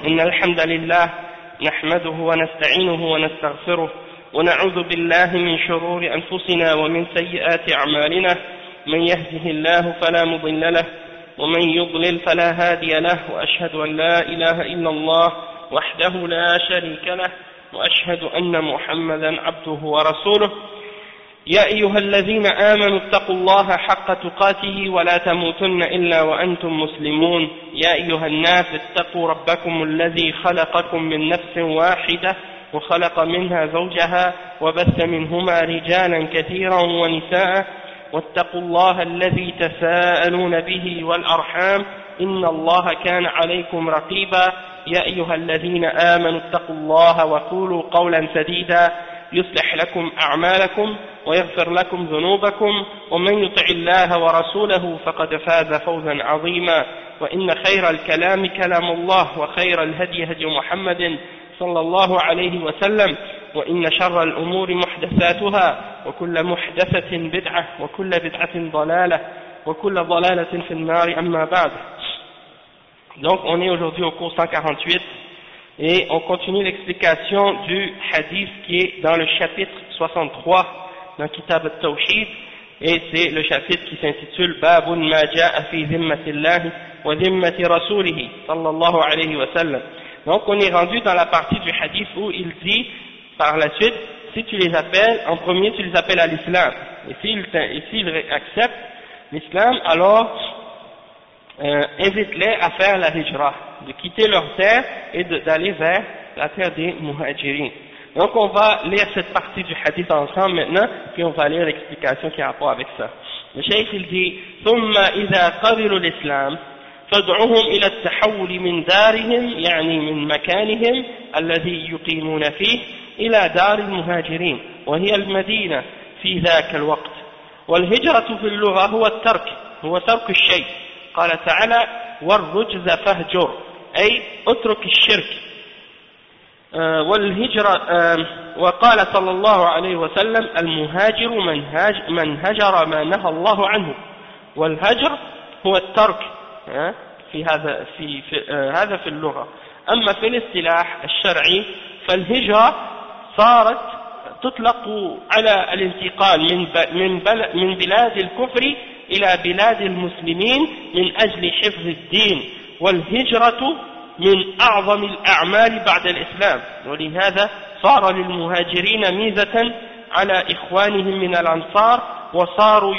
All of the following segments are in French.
إن الحمد لله نحمده ونستعينه ونستغفره ونعوذ بالله من شرور أنفسنا ومن سيئات أعمالنا من يهده الله فلا مضل له ومن يضلل فلا هادي له وأشهد أن لا إله إلا الله وحده لا شريك له وأشهد أن محمدا عبده ورسوله يا أيها الذين آمنوا اتقوا الله حق تقاته ولا تموتن إلا وأنتم مسلمون يا أيها الناس اتقوا ربكم الذي خلقكم من نفس واحدة وخلق منها زوجها وبث منهما رجالا كثيرا ونساء واتقوا الله الذي تساءلون به والأرحام إن الله كان عليكم رقيبا يا أيها الذين آمنوا اتقوا الله وقولوا قولا سديدا يصلح لكم أعمالكم ويغفر لكم ذنوبكم ومن يطع الله ورسوله فقد فاز فوزا عظيما وإن خير الكلام كلام الله وخير الهدي هدي محمد صلى الله عليه وسلم وإن شر الأمور محدثاتها وكل محدثة بدعة وكل بدعة ضلالة وكل ضلالة في النار أما بعد. Donc on est aujourd'hui au cours 148 et on continue l'explication du hadith qui est dans le chapitre 63 dans Kitab al-Tawhid, et c'est le chapitre qui s'intitule Babun ma ja'a fi zimmatillahi wa zimmati rasulihi sallallahu alayhi wa sallam. Donc on est rendu dans la partie du hadith où il dit par la suite, si tu les appelles, en premier tu les appelles à l'islam, et s'ils acceptent l'islam, alors invite-les à faire la hijra, de quitter leur terre et d'aller vers la terre des muhajirin. Donc on va lire cette partie du hadith ensemble maintenant, puis on va lire l'explication qui a rapport avec ça. Le cheikh il dit ثم إذا قبلوا الإسلام فادعوهم إلى التحول من دارهم يعني من مكانهم الذي يقيمون فيه إلى دار المهاجرين وهي المدينة في ذاك الوقت. والهجرة في اللغة هو ترك الشيء. قال تعالى والرجز فاهجر أي اترك الشرك. والهجرة وقال صلى الله عليه وسلم المهاجر من هجر ما نهى الله عنه. والهجر هو الترك في هذا في اللغة. أما في الاصطلاح الشرعي فالهجرة صارت تطلق على الانتقال من بلاد الكفر إلى بلاد المسلمين من أجل حفظ الدين. والهجرة من أعظم الأعمال بعد الإسلام، ولهذا صار للمهاجرين ميزة على إخوانهم من الأنصار وصاروا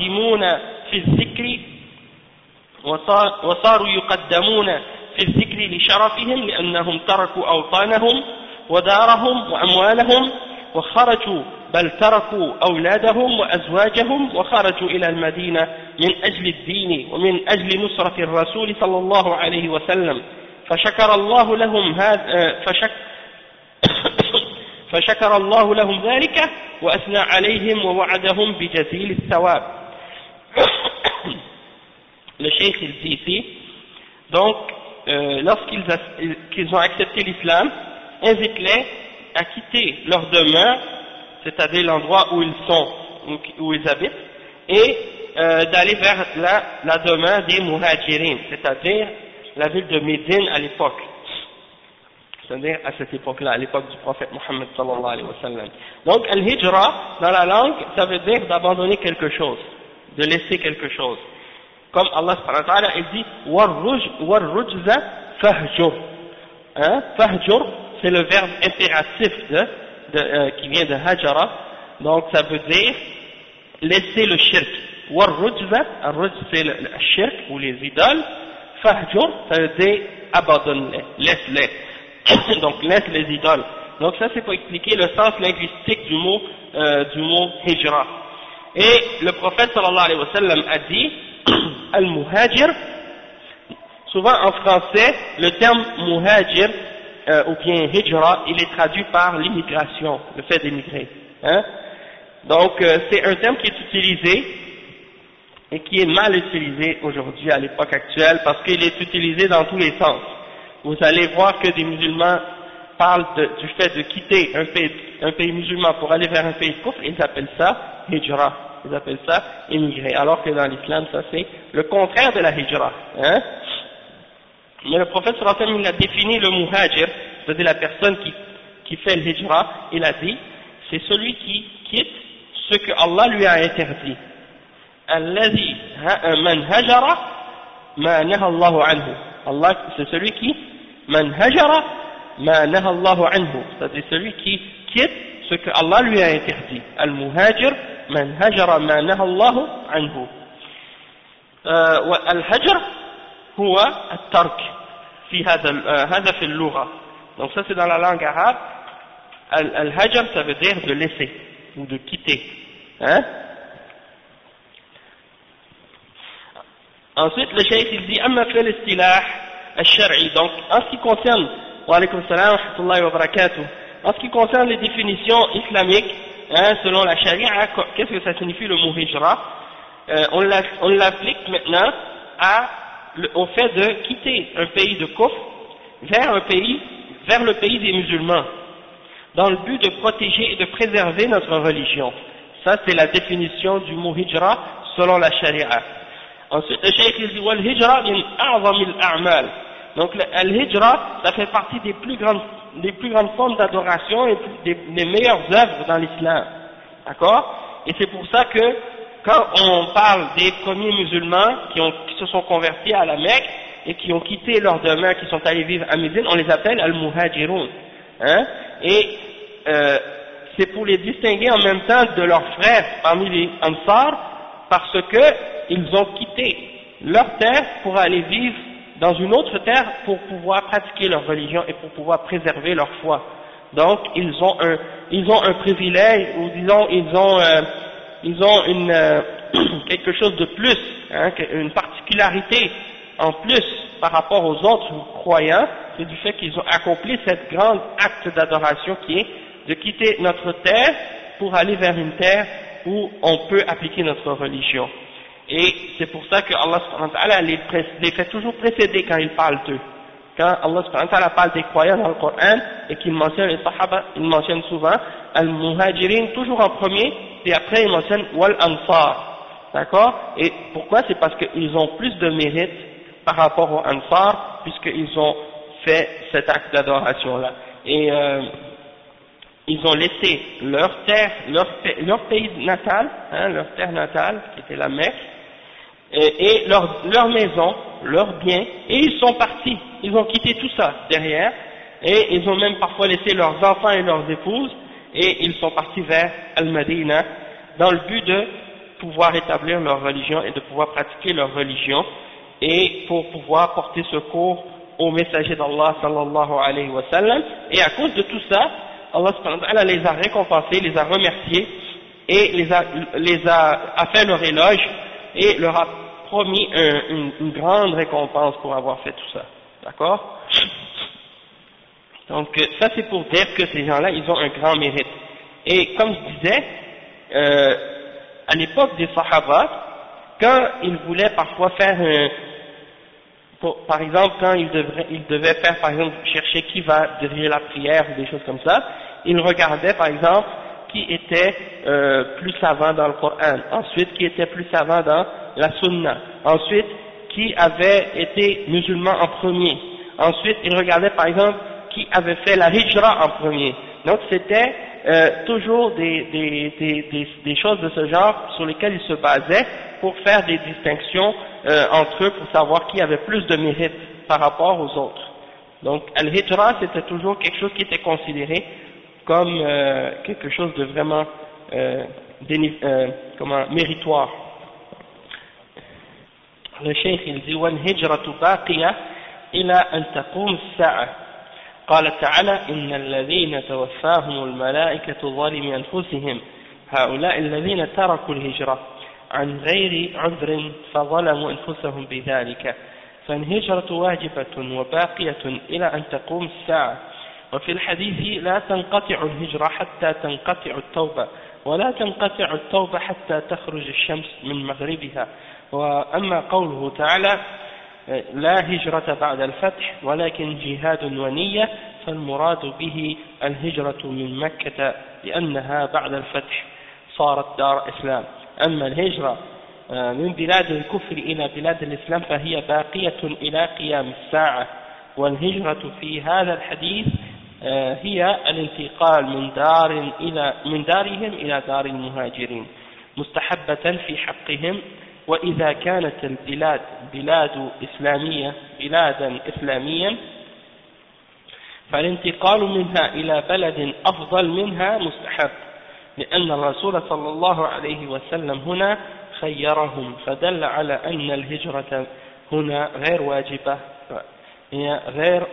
يقدمون في الذكر لشرفهم لأنهم تركوا أوطانهم ودارهم وأموالهم وخرجوا، بل تركوا أولادهم وأزواجهم وخرجوا إلى المدينة من أجل الدين ومن أجل نصرة الرسول صلى الله عليه وسلم. فشكر الله لهم ذلك وأثنى عليهم ووعدهم بجزيل الثواب. Le cheikh il dit ici, donc lorsqu'ils ont accepté l'islam, invite-les à quitter leur demeure, c'est-à-dire l'endroit où ils sont, où ils habitent, et d'aller vers la demeure des muhajirin, c'est-à-dire la ville de Médine à l'époque, c'est-à-dire à cette époque-là, à l'époque du prophète Mohammed sallallahu alayhi wa sallam. Donc al-hijra dans la langue, ça veut dire d'abandonner quelque chose, de laisser quelque chose. Comme Allah subhanahu wa ta'ala il dit warrujza fahjur. Fahjur, c'est le verbe impératif qui vient de hajara, donc ça veut dire laisser le shirk. Warrujza, c'est le shirk ou les idoles. Fahjur, ça veut dire abandonne-les, laisse-les. Donc laisse les idoles. Donc ça c'est pour expliquer le sens linguistique du mot hijra. Et le prophète sallallahu alayhi wa sallam a dit al-muhajir, souvent en français le terme muhajir ou bien hijra, il est traduit par l'immigration, le fait d'émigrer. Donc c'est un terme qui est utilisé et qui est mal utilisé aujourd'hui à l'époque actuelle parce qu'il est utilisé dans tous les sens. Vous allez voir que des musulmans parlent du fait de quitter un pays musulman pour aller vers un pays de kufr, ils appellent ça hijra, ils appellent ça émigrer, alors que dans l'islam ça c'est le contraire de la hijra. Mais le prophète sallallahu alayhi wa sallam, il a défini le muhajir, c'est-à-dire la personne qui fait le hijra, il a dit, c'est celui qui quitte ce que Allah lui a interdit. Alladhi man hajara ma naha Allahu anhu. Allah, c'est celui qui man hajara ma naha Allahu anhu, c'est-à-dire celui qui quitte ce que Allah lui a interdit. Al-muhajir man hajara ma naha Allahu anhu. Al-hajr huwa at-tark fi hada fi al-lugha. Donc ça c'est dans la langue arabe. Al-hajr ça veut dire de laisser ou de quitter. Hein? Ensuite, le cheikh il dit amma fi al-istilah al-shar'i. Donc, en ce qui concerne, wa alaykum salam wa rahmatullahi wa barakatuh, en ce qui concerne les définitions islamiques, hein, selon la charia, qu'est-ce que ça signifie le mot hijra? On l'applique maintenant au fait de quitter un pays de kufr vers le pays des musulmans, dans le but de protéger et de préserver notre religion. Ça, c'est la définition du mot hijra selon la charia. Ensuite, le cheikh dit wal hijra min a'zamil a'mal. Donc, le hijra, ça fait partie des plus grandes formes d'adoration et des meilleures œuvres dans l'islam. D'accord? Et c'est pour ça que, quand on parle des premiers musulmans qui se sont convertis à la Mecque et qui ont quitté leur demeure, qui sont allés vivre à Médine, on les appelle al-muhajirun. Hein? Et c'est pour les distinguer en même temps de leurs frères parmi les Ansar, parce que ils ont quitté leur terre pour aller vivre dans une autre terre pour pouvoir pratiquer leur religion et pour pouvoir préserver leur foi. Donc ils ont un privilège, ou disons ils ont quelque chose de plus, hein, une particularité en plus par rapport aux autres croyants, c'est du fait qu'ils ont accompli cette grande acte d'adoration qui est de quitter notre terre pour aller vers une terre où on peut appliquer notre religion. Et c'est pour ça que Allah subhanahu wa ta'ala les fait toujours précéder quand il parle d'eux. Quand Allah subhanahu wa ta'ala parle des croyants dans le Coran et qu'il mentionne les sahaba, il mentionne souvent al-muhajirin toujours en premier, et après il mentionne wal-ansar. D'accord? Et pourquoi? C'est parce qu'ils ont plus de mérite par rapport aux ansar, puisqu'ils ont fait cet acte d'adoration-là. Et ils ont laissé leur terre, leur pays natal, hein, leur terre natale, qui était la Mecque, et leur maison, leurs biens, et ils sont partis. Ils ont quitté tout ça derrière, et ils ont même parfois laissé leurs enfants et leurs épouses, et ils sont partis vers Al-Madina, dans le but de pouvoir établir leur religion et de pouvoir pratiquer leur religion, et pour pouvoir porter secours au messager d'Allah sallallahu alayhi wa sallam. Et à cause de tout ça, Allah subhanahu wa ta'ala les a récompensés, les a remerciés, et les a fait leur éloge, et leur a promis une grande récompense pour avoir fait tout ça. D'accord? Donc ça c'est pour dire que ces gens-là, ils ont un grand mérite. Et comme je disais, à l'époque des Sahaba, quand ils voulaient parfois faire par exemple, quand ils devaient faire, par exemple, chercher qui va diriger la prière ou des choses comme ça, ils regardaient, par exemple, qui était plus savant dans le Coran, ensuite qui était plus savant dans la Sunna, ensuite qui avait été musulman en premier, ensuite ils regardaient, par exemple, qui avait fait la hijra en premier. Donc c'était toujours des choses de ce genre sur lesquelles ils se basaient pour faire des distinctions entre eux, pour savoir qui avait plus de mérite par rapport aux autres. Donc al-hijra c'était toujours quelque chose qui était considéré comme quelque chose de vraiment méritoire. Le cheikh il dit wal hijratu baqiya ila an taqum as-sa'a. قال تعالى إن الذين توفاهم الملائكة ظالمي أنفسهم هؤلاء الذين تركوا الهجرة عن غير عذر فظلموا أنفسهم بذلك فالهجرة واجبة وباقية إلى أن تقوم الساعة. وفي الحديث لا تنقطع الهجرة حتى تنقطع التوبة ولا تنقطع التوبة حتى تخرج الشمس من مغربها. وأما قوله تعالى لا هجرة بعد الفتح ولكن جهاد ونية فالمراد به الهجرة من مكة لأنها بعد الفتح صارت دار إسلام. أما الهجرة من بلاد الكفر إلى بلاد الإسلام فهي باقية إلى قيام الساعة والهجرة في هذا الحديث هي الانتقال من دارهم إلى دار المهاجرين مستحبة في حقهم وإذا كانت البلاد بلادا إسلاميا فالانتقال منها إلى بلد أفضل منها مستحب لأن الرسول صلى الله عليه وسلم هنا خيرهم فدل على أن الهجرة هنا غير واجبة غير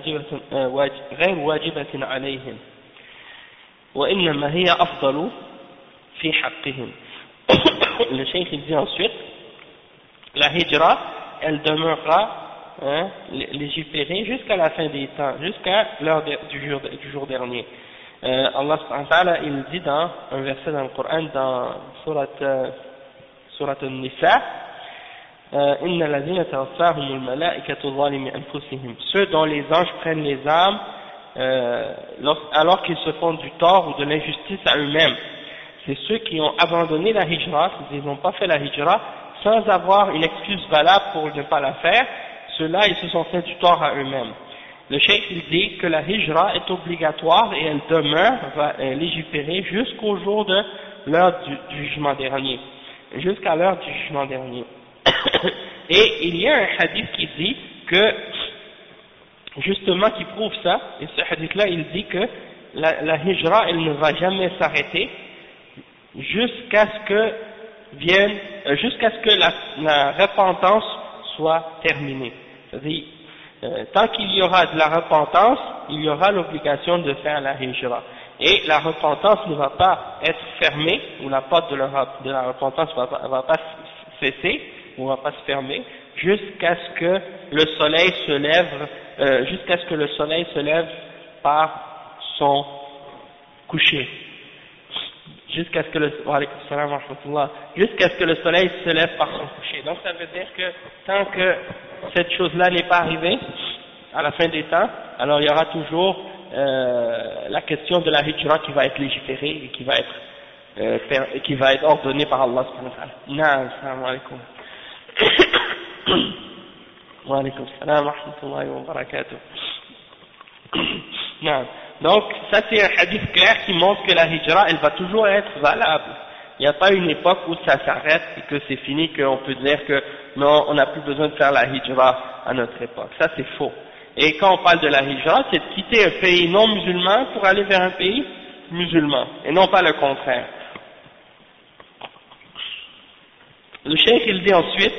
واجبة عليهم وإنما هي أفضل في حقهم. Le cheikh dit ensuite la hijra elle demeurera légiférée jusqu'à la fin des temps, jusqu'à l'heure du jour dernier. Allah subhanahu wa ta'ala il dit dans un verset dans le Coran dans sourate An-Nisa إن الذين توفاهم الملائكة ظالمي أنفسهم ceux dont les anges prennent les âmes alors qu'ils se font du tort ou de l'injustice à eux-mêmes. C'est ceux qui ont abandonné la hijra, ils n'ont pas fait la hijra sans avoir une excuse valable pour ne pas la faire, ceux-là ils se sont fait du tort à eux-mêmes. Le cheikh il dit que la hijra est obligatoire et elle demeure légiférée jusqu'au jour de l'heure du jugement dernier, jusqu'à l'heure du jugement dernier. Et il y a un hadith qui dit que, justement qui prouve ça, et ce hadith-là il dit que la hijra elle ne va jamais s'arrêter jusqu'à ce que la repentance soit terminée. C'est-à-dire, tant qu'il y aura de la repentance, il y aura l'obligation de faire la hijra. Et la repentance ne va pas être fermée, ou la porte de la repentance va pas cesser, ou va pas se fermer, jusqu'à ce que le soleil se lève, par son coucher. Jusqu'à ce que le soleil se lève par son coucher. Donc ça veut dire que tant que cette chose-là n'est pas arrivée, à la fin des temps, alors il y aura toujours la question de la hijra qui va être légiférée et qui va être ordonnée par Allah subhanahu wa ta'ala. Naam, assalamu alaikum. Wa alaikum assalam wa rahmatullahi wa barakatuh. Naam. Donc, ça c'est un hadith clair qui montre que la hijra, elle va toujours être valable. Il n'y a pas une époque où ça s'arrête et que c'est fini, qu'on peut dire que non, on n'a plus besoin de faire la hijra à notre époque. Ça c'est faux. Et quand on parle de la hijra, c'est de quitter un pays non musulman pour aller vers un pays musulman, et non pas le contraire. Le cheikh il dit ensuite,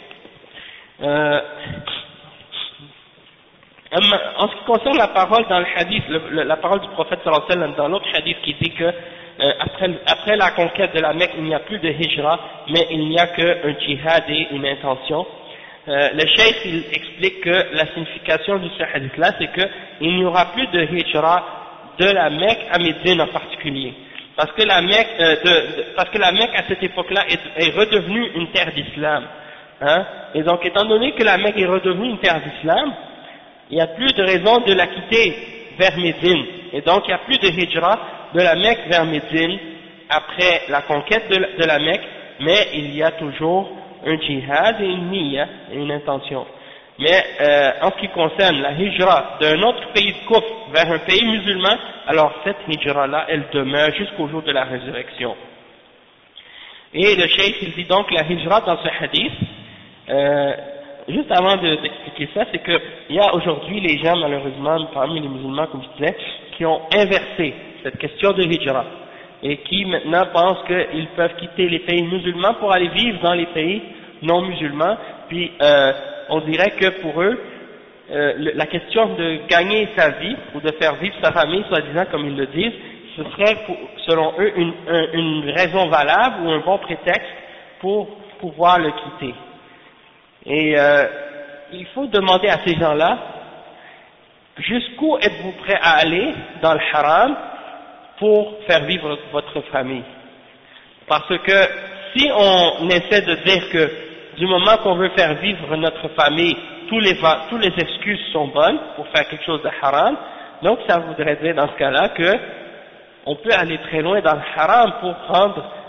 en ce qui concerne la parole dans le hadith, la parole du prophète sallallahu alayhi wa sallam dans l'autre hadith qui dit que après la conquête de la Mecque il n'y a plus de hijra mais il n'y a qu'un djihad et une intention, le cheikh il explique que la signification de ce hadith là c'est qu'il n'y aura plus de hijra de la Mecque à Médine en particulier, parce que la Mecque à cette époque là est redevenue une terre d'islam, hein, et donc étant donné que la Mecque est redevenue une terre d'islam, il n'y a plus de raison de la quitter vers Médine, et donc il n'y a plus de hijra de la Mecque vers Médine après la conquête de la Mecque, mais il y a toujours un djihad et une niyya, une intention. Mais en ce qui concerne la hijra d'un autre pays de kufr vers un pays musulman, alors cette hijra là elle demeure jusqu'au jour de la résurrection. Et le cheikh il dit donc la hijra dans ce hadith, juste avant d'expliquer ça, c'est que il y a aujourd'hui les gens malheureusement parmi les musulmans comme je disais qui ont inversé cette question de hijra et qui maintenant pensent qu'ils peuvent quitter les pays musulmans pour aller vivre dans les pays non musulmans, puis on dirait que pour eux la question de gagner sa vie ou de faire vivre sa famille, soi-disant comme ils le disent, ce serait selon eux une raison valable ou un bon prétexte pour pouvoir le quitter. Et il faut demander à ces gens-là, jusqu'où êtes-vous prêts à aller dans le haram pour faire vivre votre famille? Parce que si on essaie de dire que du moment qu'on veut faire vivre notre famille, tous les excuses sont bonnes pour faire quelque chose de haram, donc ça voudrait dire dans ce cas-là que on peut aller très loin dans le haram pour rendre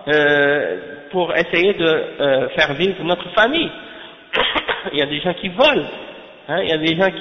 pour essayer de faire vivre notre famille. Il y a des gens qui volent, hein, il y a des gens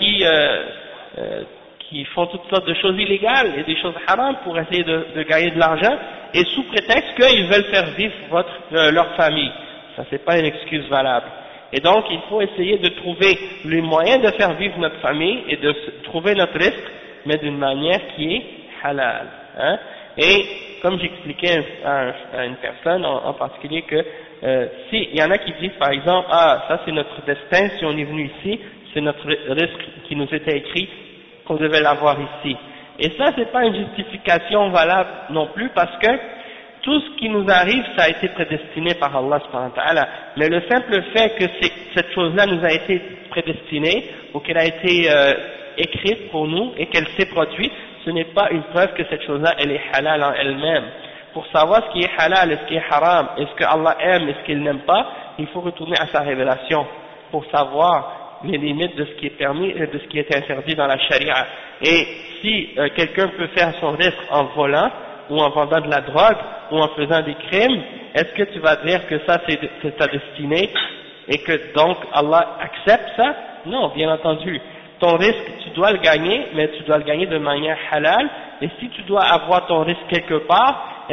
qui font toutes sortes de choses illégales et des choses haram pour essayer de gagner de l'argent, et sous prétexte qu'ils veulent faire vivre leur famille. Ça, c'est pas une excuse valable. Et donc, il faut essayer de trouver les moyens de faire vivre notre famille et de trouver notre risque, mais d'une manière qui est halal. Hein. Et comme j'expliquais à une personne en particulier que si il y en a qui disent par exemple, ça c'est notre destin, si on est venu ici, c'est notre risque qui nous était écrit, qu'on devait l'avoir ici. Et ça, c'est pas une justification valable non plus, parce que tout ce qui nous arrive, ça a été prédestiné par Allah subhanahu wa ta'ala. Mais le simple fait que cette chose-là nous a été prédestinée, ou qu'elle a été écrite pour nous, et qu'elle s'est produite, ce n'est pas une preuve que cette chose-là, elle est halal en elle-même. Pour savoir ce qui est halal et ce qui est haram, et ce que Allah aime et ce qu'il n'aime pas, il faut retourner à sa révélation, pour savoir les limites de ce qui est permis et de ce qui est interdit dans la charia. Et si quelqu'un peut faire son risque en volant, ou en vendant de la drogue, ou en faisant des crimes, est-ce que tu vas dire que ça c'est ta destinée, et que donc Allah accepte ça? Non, bien entendu. Ton risque, tu dois le gagner, mais tu dois le gagner de manière halal, et si tu dois avoir ton risque quelque part,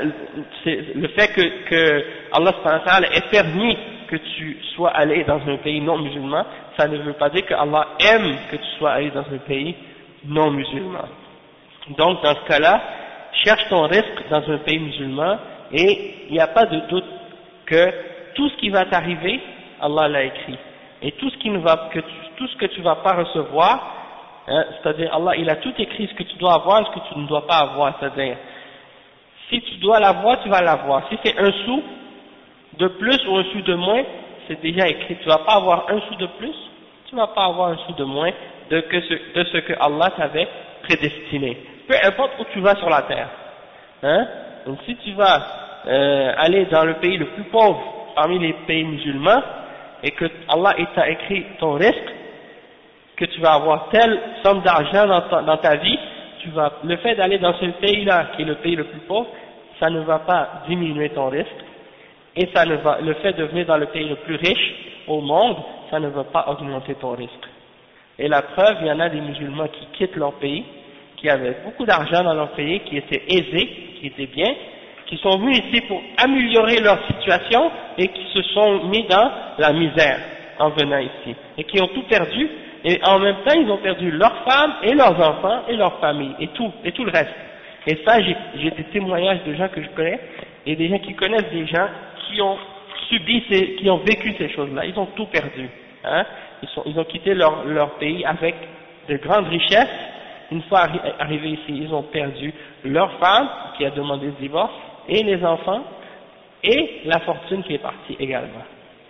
le fait que Allah subhanahu wa ta'ala ait permis que tu sois allé dans un pays non musulman, ça ne veut pas dire que Allah aime que tu sois allé dans un pays non musulman. Donc dans ce cas-là, cherche ton risque dans un pays musulman, et il n'y a pas de doute que tout ce qui va t'arriver, Allah l'a écrit. Et tout ce que tu vas pas recevoir, hein, c'est-à-dire Allah il a tout écrit, ce que tu dois avoir et ce que tu ne dois pas avoir, c'est-à-dire si tu dois l'avoir, tu vas l'avoir. Si c'est un sou de plus ou un sou de moins, c'est déjà écrit. Tu vas pas avoir un sou de plus, tu vas pas avoir un sou de moins de ce que Allah t'avait prédestiné. Peu importe où tu vas sur la terre. Hein? Donc si tu vas aller dans le pays le plus pauvre parmi les pays musulmans, et que Allah t'a écrit ton risque, que tu vas avoir telle somme d'argent dans ta vie, le fait d'aller dans ce pays-là, qui est le pays le plus pauvre, ça ne va pas diminuer ton risque, et le fait de venir dans le pays le plus riche au monde, ça ne va pas augmenter ton risque. Et la preuve, il y en a des musulmans qui quittent leur pays, qui avaient beaucoup d'argent dans leur pays, qui étaient aisés, qui étaient bien, qui sont venus ici pour améliorer leur situation et qui se sont mis dans la misère en venant ici, et qui ont tout perdu, et en même temps ils ont perdu leurs femmes et leurs enfants et leur famille et tout le reste. Et ça, j'ai des témoignages de gens que je connais, et des gens qui connaissent des gens qui ont qui ont vécu ces choses-là. Ils ont tout perdu, hein. Ils ont quitté leur pays avec de grandes richesses. Une fois arrivés ici, ils ont perdu leur femme qui a demandé le divorce, et les enfants, et la fortune qui est partie également.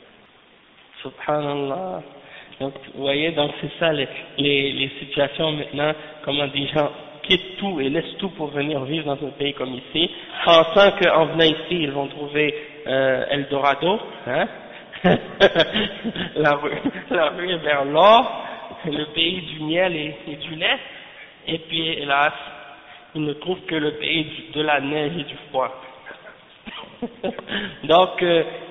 Subhanallah. Donc, vous voyez, donc c'est ça les situations maintenant, comment des gens quittent tout et laissent tout pour venir vivre dans un pays comme ici, pensant qu'en venant ici, ils vont trouver Eldorado, hein. la rue est vers l'or, le pays du miel et du lait, et puis hélas, ils ne trouvent que le pays de la neige et du froid. Donc,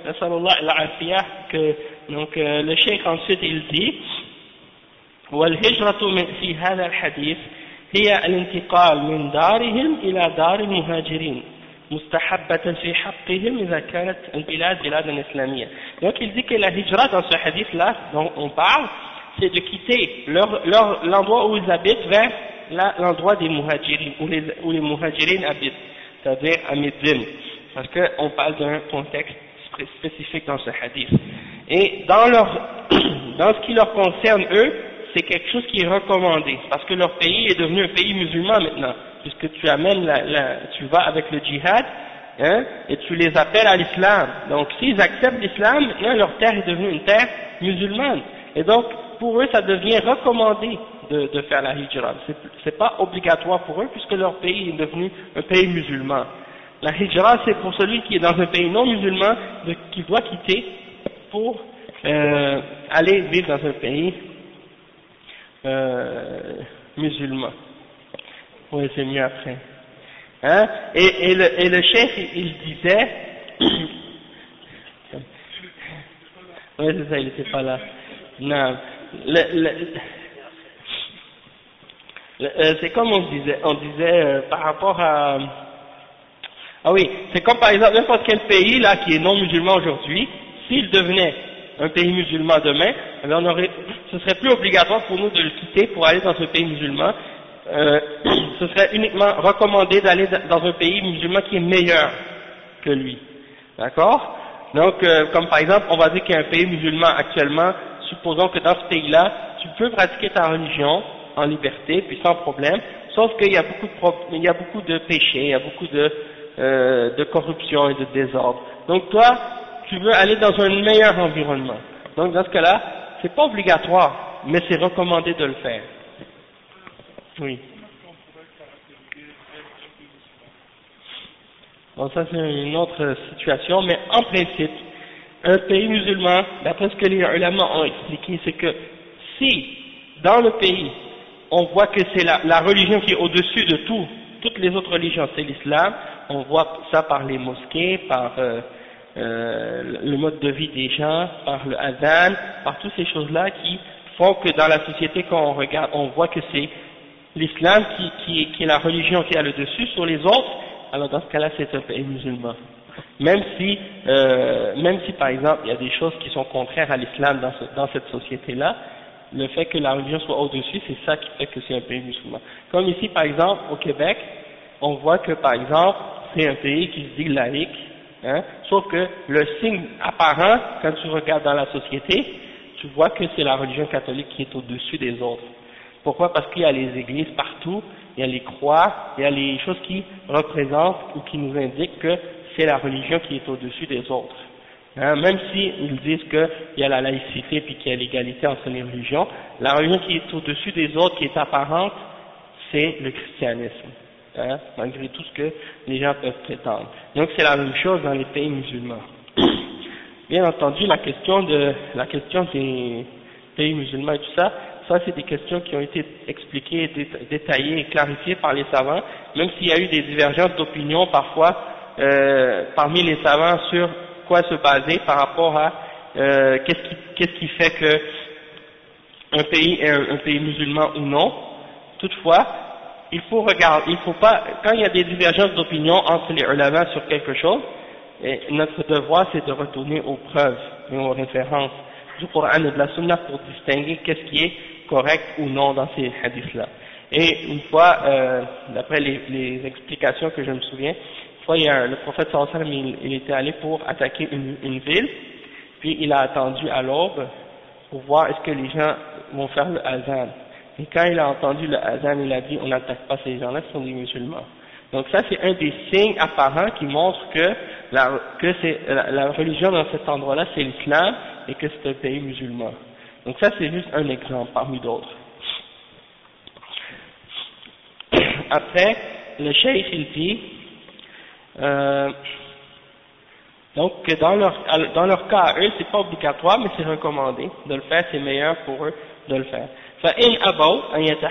le cheikh ensuite il dit والهجرة في هذا الحديث هي الانتقال من دارهم إلى دار المهاجرين مستحبة في حقهم إذا كانت البلاد بلادا إسلامية. Donc il dit que la hijra dans ce hadith là dont on parle, c'est de quitter l'endroit où ils habitent vers l'endroit des muhajirin, où les muhajirin habitent, c'est-à-dire à Médine, parce qu'on parle d'un contexte spécifique dans ce hadith. Et dans ce qui leur concerne eux, c'est quelque chose qui est recommandé, parce que leur pays est devenu un pays musulman maintenant, puisque tu vas avec le djihad, hein, et tu les appelles à l'islam. Donc s'ils acceptent l'islam, maintenant leur terre est devenue une terre musulmane. Et donc pour eux ça devient recommandé de faire la hijra. C'est pas obligatoire pour eux, puisque leur pays est devenu un pays musulman. La hijra, c'est pour celui qui est dans un pays non musulman, qui doit quitter pour aller vivre dans un pays musulman. Oui, c'est mieux après. Hein? Et le chef, il disait Oui, c'est ça, il n'était pas là. Non. C'est comme on disait par rapport à... Ah oui, c'est comme par exemple n'importe quel pays là qui est non musulman aujourd'hui, s'il devenait un pays musulman demain, eh bien, ce serait plus obligatoire pour nous de le quitter pour aller dans ce pays musulman. Ce serait uniquement recommandé d'aller dans un pays musulman qui est meilleur que lui. D'accord? Donc, comme par exemple, on va dire qu'il y a un pays musulman actuellement, supposons que dans ce pays-là, tu peux pratiquer ta religion en liberté, puis sans problème, sauf qu'il y a beaucoup de péchés, il y a beaucoup de corruption et de désordre. Donc toi, tu veux aller dans un meilleur environnement. Donc dans ce cas-là, c'est pas obligatoire, mais c'est recommandé de le faire. Oui. Bon, ça c'est une autre situation, mais en principe, un pays musulman, d'après ce que les ulama ont expliqué, c'est que si, dans le pays, on voit que c'est la religion qui est au-dessus de toutes les autres religions, c'est l'islam, on voit ça par les mosquées, par le mode de vie des gens, par le adhan, par toutes ces choses-là qui font que dans la société, quand on regarde, on voit que c'est l'islam qui est la religion qui a le dessus sur les autres, alors dans ce cas-là, c'est un pays musulman. Même si par exemple, il y a des choses qui sont contraires à l'islam dans cette société-là, le fait que la religion soit au-dessus, c'est ça qui fait que c'est un pays musulman. Comme ici, par exemple, au Québec, on voit que, par exemple, c'est un pays qui se dit laïque, hein, sauf que le signe apparent, quand tu regardes dans la société, tu vois que c'est la religion catholique qui est au-dessus des autres. Pourquoi? Parce qu'il y a les églises partout, il y a les croix, il y a les choses qui représentent ou qui nous indiquent que c'est la religion qui est au-dessus des autres. Hein, même s'ils disent qu'il y a la laïcité puis qu'il y a l'égalité entre les religions, la religion qui est au-dessus des autres, qui est apparente, c'est le christianisme, hein, malgré tout ce que les gens peuvent prétendre. Donc c'est la même chose dans les pays musulmans. Bien entendu, la question des pays musulmans et tout ça, ça c'est des questions qui ont été expliquées, détaillées et clarifiées par les savants, même s'il y a eu des divergences d'opinion parfois parmi les savants sur quoi se baser par rapport à qu'est-ce qui fait que un pays est un pays musulman ou non. Toutefois, il faut pas, quand il y a des divergences d'opinion entre les ulama sur quelque chose, et notre devoir c'est de retourner aux preuves et aux références du Coran et de la Sunna pour distinguer qu'est-ce qui est correct ou non dans ces hadiths-là. Et une fois, d'après les explications que je me souviens, une fois le prophète sallallahu alayhi wa sallam, il était allé pour attaquer une ville, puis il a attendu à l'aube pour voir est-ce que les gens vont faire le azan. Et quand il a entendu le azan, il a dit on n'attaque pas ces gens-là, ce sont des musulmans. Donc ça c'est un des signes apparents qui montre que la religion dans cet endroit-là c'est l'islam et que c'est un pays musulman. Donc ça c'est juste un exemple parmi d'autres. Après, le cheikh il dit donc dans leur cas à eux c'est pas obligatoire mais c'est recommandé de le faire, c'est meilleur pour eux de le faire. فإن أبوا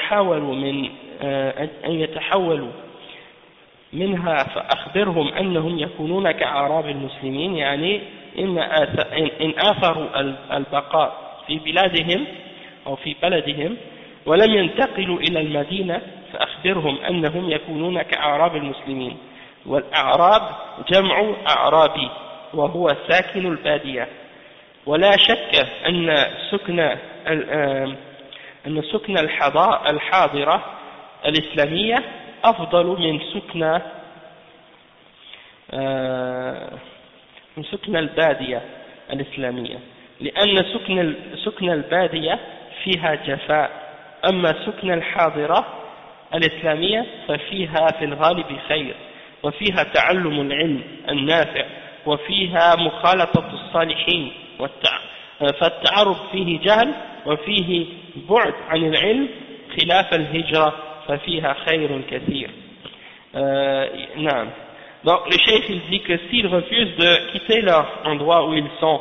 أن يتحولوا منها فأخبرهم أنهم يكونون كأعراب المسلمين يعني إن آثروا البقاء في بلادهم أو في بلدهم ولم ينتقلوا إلى المدينة فأخبرهم أنهم يكونون كأعراب المسلمين والأعراب جمع أعرابي وهو ساكن البادية ولا شك أن سكن الحاضرة الإسلامية أفضل من سكن البادية الإسلامية لأن سكن البادية فيها جفاء أما سكن الحاضرة الإسلامية ففيها في الغالب خير وفيها تعلم العلم النافع وفيها مخالطة الصالحين فالتعرض فيه جهل وفيه بعد عن العلم خلاف الهجرة ففيها خير كثير. نعم. Donc le cheikh il dit que s'ils refusent de quitter leur endroit où ils sont,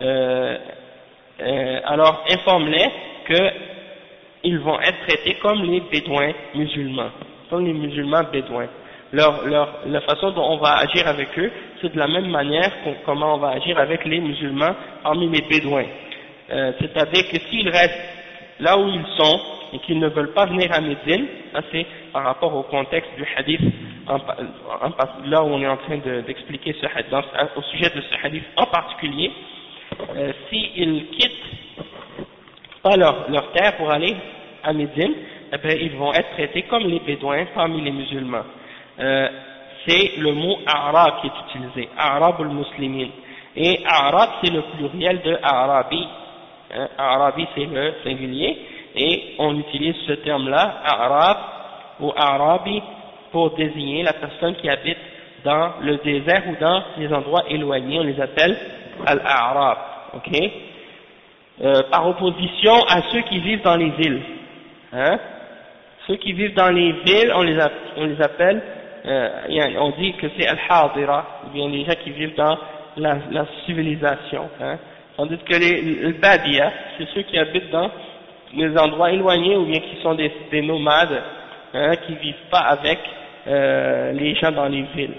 alors informe-les qu'ils vont être traités comme les bédouins musulmans, comme les musulmans bédouins. La façon dont on va agir avec eux, c'est de la même manière comment on va agir avec les musulmans parmi les bédouins. C'est-à-dire que s'ils restent là où ils sont et qu'ils ne veulent pas venir à Médine, ça c'est par rapport au contexte du hadith, là où on est en train d'expliquer ce hadith, au sujet de ce hadith en particulier, s'ils quittent pas leur terre pour aller à Médine, eh bien, ils vont être traités comme les bédouins parmi les musulmans. C'est le mot A'rab qui est utilisé, A'rab al-Muslimin. Et A'rab c'est le pluriel de Arabi. Arabi c'est le singulier, et on utilise ce terme-là, A'rab ou Arabi, pour désigner la personne qui habite dans le désert ou dans les endroits éloignés, on les appelle Al-A'rab, ok? Par opposition à ceux qui vivent dans les villes. Ceux qui vivent dans les villes, on les appelle, on dit que c'est Al-Hadira, ou bien les gens qui vivent dans la civilisation. Tandis que le Badia, c'est ceux qui habitent dans les endroits éloignés ou bien qui sont des nomades, qui vivent pas avec les gens dans les villes.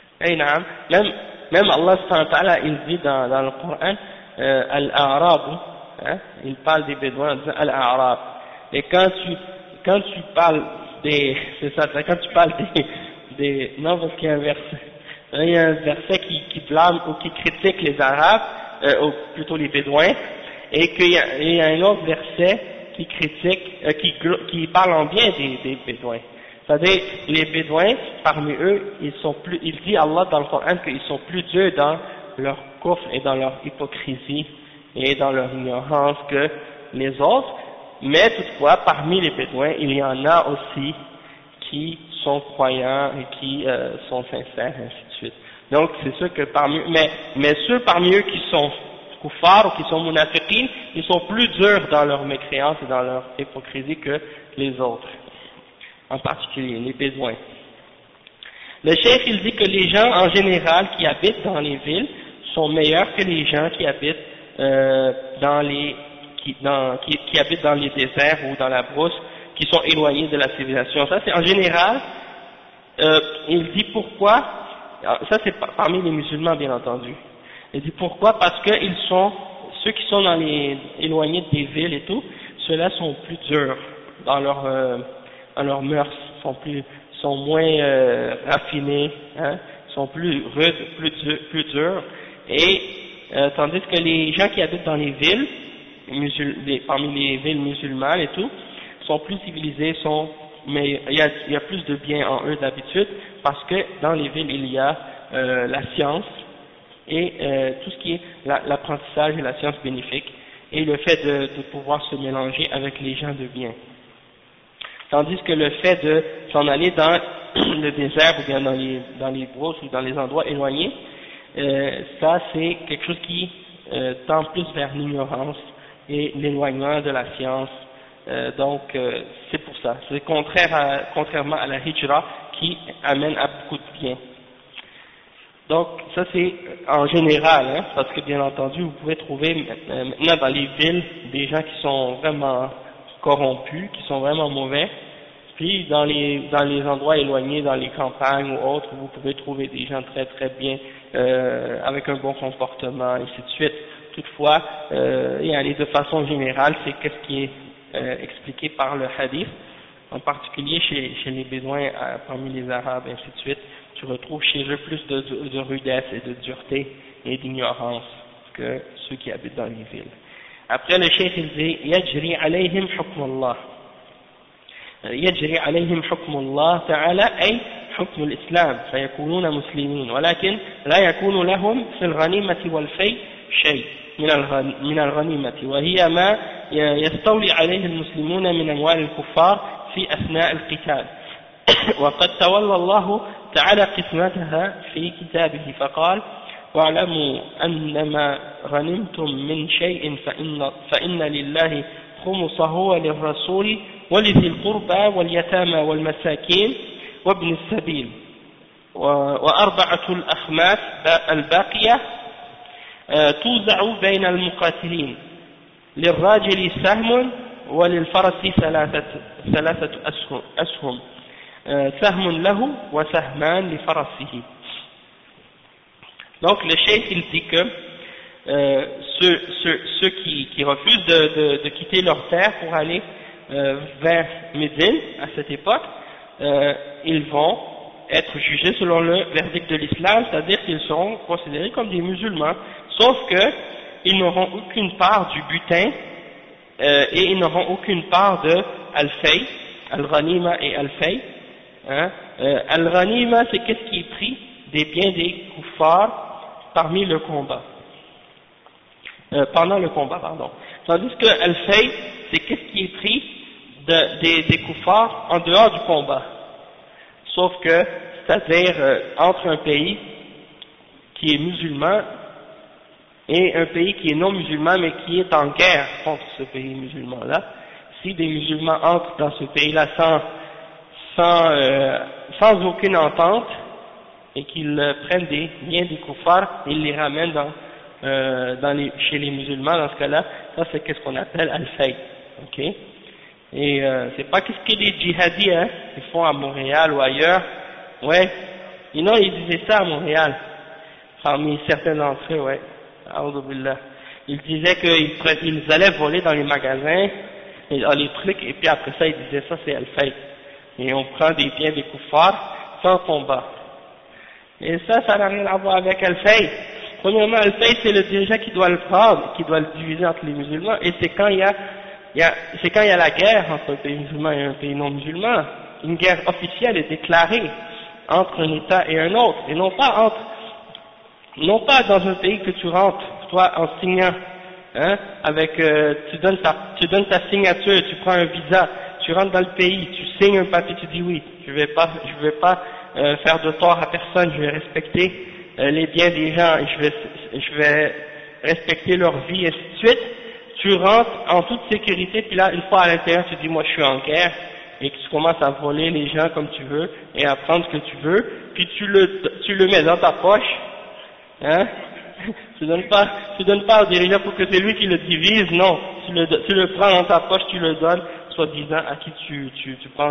Même Allah subhanahu wa ta'ala, il dit dans le Coran, Al-A'rab, il parle des bédouins en disant Al-A'rab. Et quand tu parles quand tu parles non, parce qu'il y a un verset, il y a un verset qui blâme ou qui critique les Arabes, ou plutôt les bédouins, et qu'il y a un autre verset qui critique, qui parle en bien des bédouins. C'est-à-dire, les bédouins, parmi eux, il dit Allah dans le Coran qu'ils sont plus durs dans leur kufr et dans leur hypocrisie et dans leur ignorance que les autres, mais toutefois, parmi les bédouins, il y en a aussi qui sont croyants et qui sont sincères, et ainsi de suite. Donc, c'est sûr que mais ceux parmi eux qui sont kuffar ou qui sont munafiqin, ils sont plus durs dans leur mécréance et dans leur hypocrisie que les autres, en particulier les bédouins. Le cheikh, il dit que les gens en général qui habitent dans les villes sont meilleurs que les gens qui habitent qui habitent dans les déserts ou dans la brousse, qui sont éloignés de la civilisation. Ça c'est en général. Il dit pourquoi. Ça c'est parmi les musulmans bien entendu. Il dit pourquoi, parce que ceux qui sont éloignés des villes et tout, ceux-là sont plus durs dans leurs mœurs, sont moins raffinés, sont plus rudes, plus durs, et tandis que les gens qui habitent dans les villes, parmi les villes musulmanes et tout, sont plus civilisés, mais il y a plus de bien en eux d'habitude, parce que dans les villes il y a la science et tout ce qui est l'apprentissage et la science bénéfique, et le fait de pouvoir se mélanger avec les gens de bien. Tandis que le fait de s'en aller dans le désert ou bien dans les brousses ou dans les endroits éloignés, ça c'est quelque chose qui tend plus vers l'ignorance et l'éloignement de la science. Donc c'est pour ça. C'est contrairement à la hijra qui amène à beaucoup de bien. Donc ça c'est en général, parce que bien entendu vous pouvez trouver maintenant dans les villes des gens qui sont vraiment corrompus, qui sont vraiment mauvais, puis dans les endroits éloignés, dans les campagnes ou autres, vous pouvez trouver des gens très très bien, avec un bon comportement, et ainsi de suite. Toutefois, de façon générale, c'est qu'est-ce qui est expliqué par le hadith, en particulier chez les bédouins parmi les arabes, et ainsi de suite. Tu retrouves chez eux plus de rudesse et de dureté et d'ignorance que ceux qui habitent dans les villes. Après, le cheikh il dit يجري عليهم حكم الله. يجري عليهم حكم الله تعالى أي حكم الإسلام فيكونون مسلمين، ولكن لا يكون لهم في الغنيمة والفيء شيء من الغنيمة، وهي ما يستولي عليه المسلمون من أموال الكفار في أثناء القتال. وقد تولى الله تعالى قسمتها في كتابه فقال: واعلموا أنما غنمتم من شيء فإن لله خمسه وللرسول ولذي القربى واليتامى والمساكين وابن السبيل وأربعة الأخماس الباقية توزع بين المقاتلين، للراجل سهم وللفرس ثلاثة أسهم، سهم له وسهمان لفرسه. Donc le cheikh il dit que ceux qui refusent de quitter leur terre pour aller vers Médine à cette époque, ils vont être jugés selon le verdict de l'islam, c'est-à-dire qu'ils seront considérés comme des musulmans, sauf que ils n'auront aucune part du butin et ils n'auront aucune part de al-fay, al-ghanima et al-fay. Hein? Al-ghanima, c'est qu'est-ce qui est pris des biens des kuffars parmi le combat, pendant le combat, pardon. Tandis que al-fay, c'est qu'est-ce qui est pris des kuffars en dehors du combat. Sauf que, c'est-à-dire entre un pays qui est musulman et un pays qui est non musulman mais qui est en guerre contre ce pays musulman-là, si des musulmans entrent dans ce pays-là sans aucune entente et qu'ils prennent des biens des kuffars et ils les ramènent chez les musulmans, dans ce cas-là, ça c'est qu'est-ce qu'on appelle al-fay, ok? Et c'est pas qu'est-ce que les djihadis ils font à Montréal ou ailleurs, ouais, et non, ils disaient ça à Montréal, parmi certains d'entre eux, ouais, A'udhu-billah. Ils disaient qu'ils allaient voler dans les magasins, et dans les trucs, et puis après ça ils disaient ça c'est al-fay, et on prend des biens des kuffars sans combat. Et ça n'a rien à voir avec al-fay. Premièrement, al-fay c'est le dirigeant qui doit le prendre, qui doit le diviser entre les musulmans, et c'est quand il y a la guerre entre un pays musulman et un pays non musulman, une guerre officielle est déclarée entre un État et un autre, et non pas dans un pays que tu rentres, toi, en signant, hein, tu donnes ta signature, tu prends un visa, tu rentres dans le pays, tu signes un papier, tu dis oui, je vais pas faire de tort à personne, je vais respecter les biens des gens, et je vais respecter leur vie, et ainsi de suite. Tu rentres en toute sécurité, puis là, une fois à l'intérieur, tu dis moi je suis en guerre, et que tu commences à voler les gens comme tu veux, et à prendre ce que tu veux, puis tu le mets dans ta poche, hein, tu donnes pas au dirigeant pour que c'est lui qui le divise, non, tu le prends dans ta poche, tu le donnes, soi-disant à qui tu penses.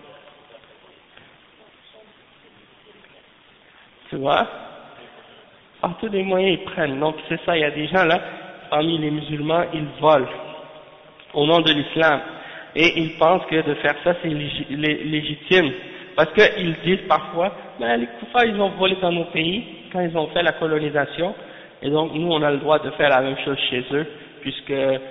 Tu vois? Par tous les moyens ils prennent, donc c'est ça, il y a des gens là, parmi les musulmans, ils volent au nom de l'islam et ils pensent que de faire ça c'est légitime parce qu'ils disent parfois les kuffars ils ont volé dans nos pays quand ils ont fait la colonisation et donc nous on a le droit de faire la même chose chez eux puisque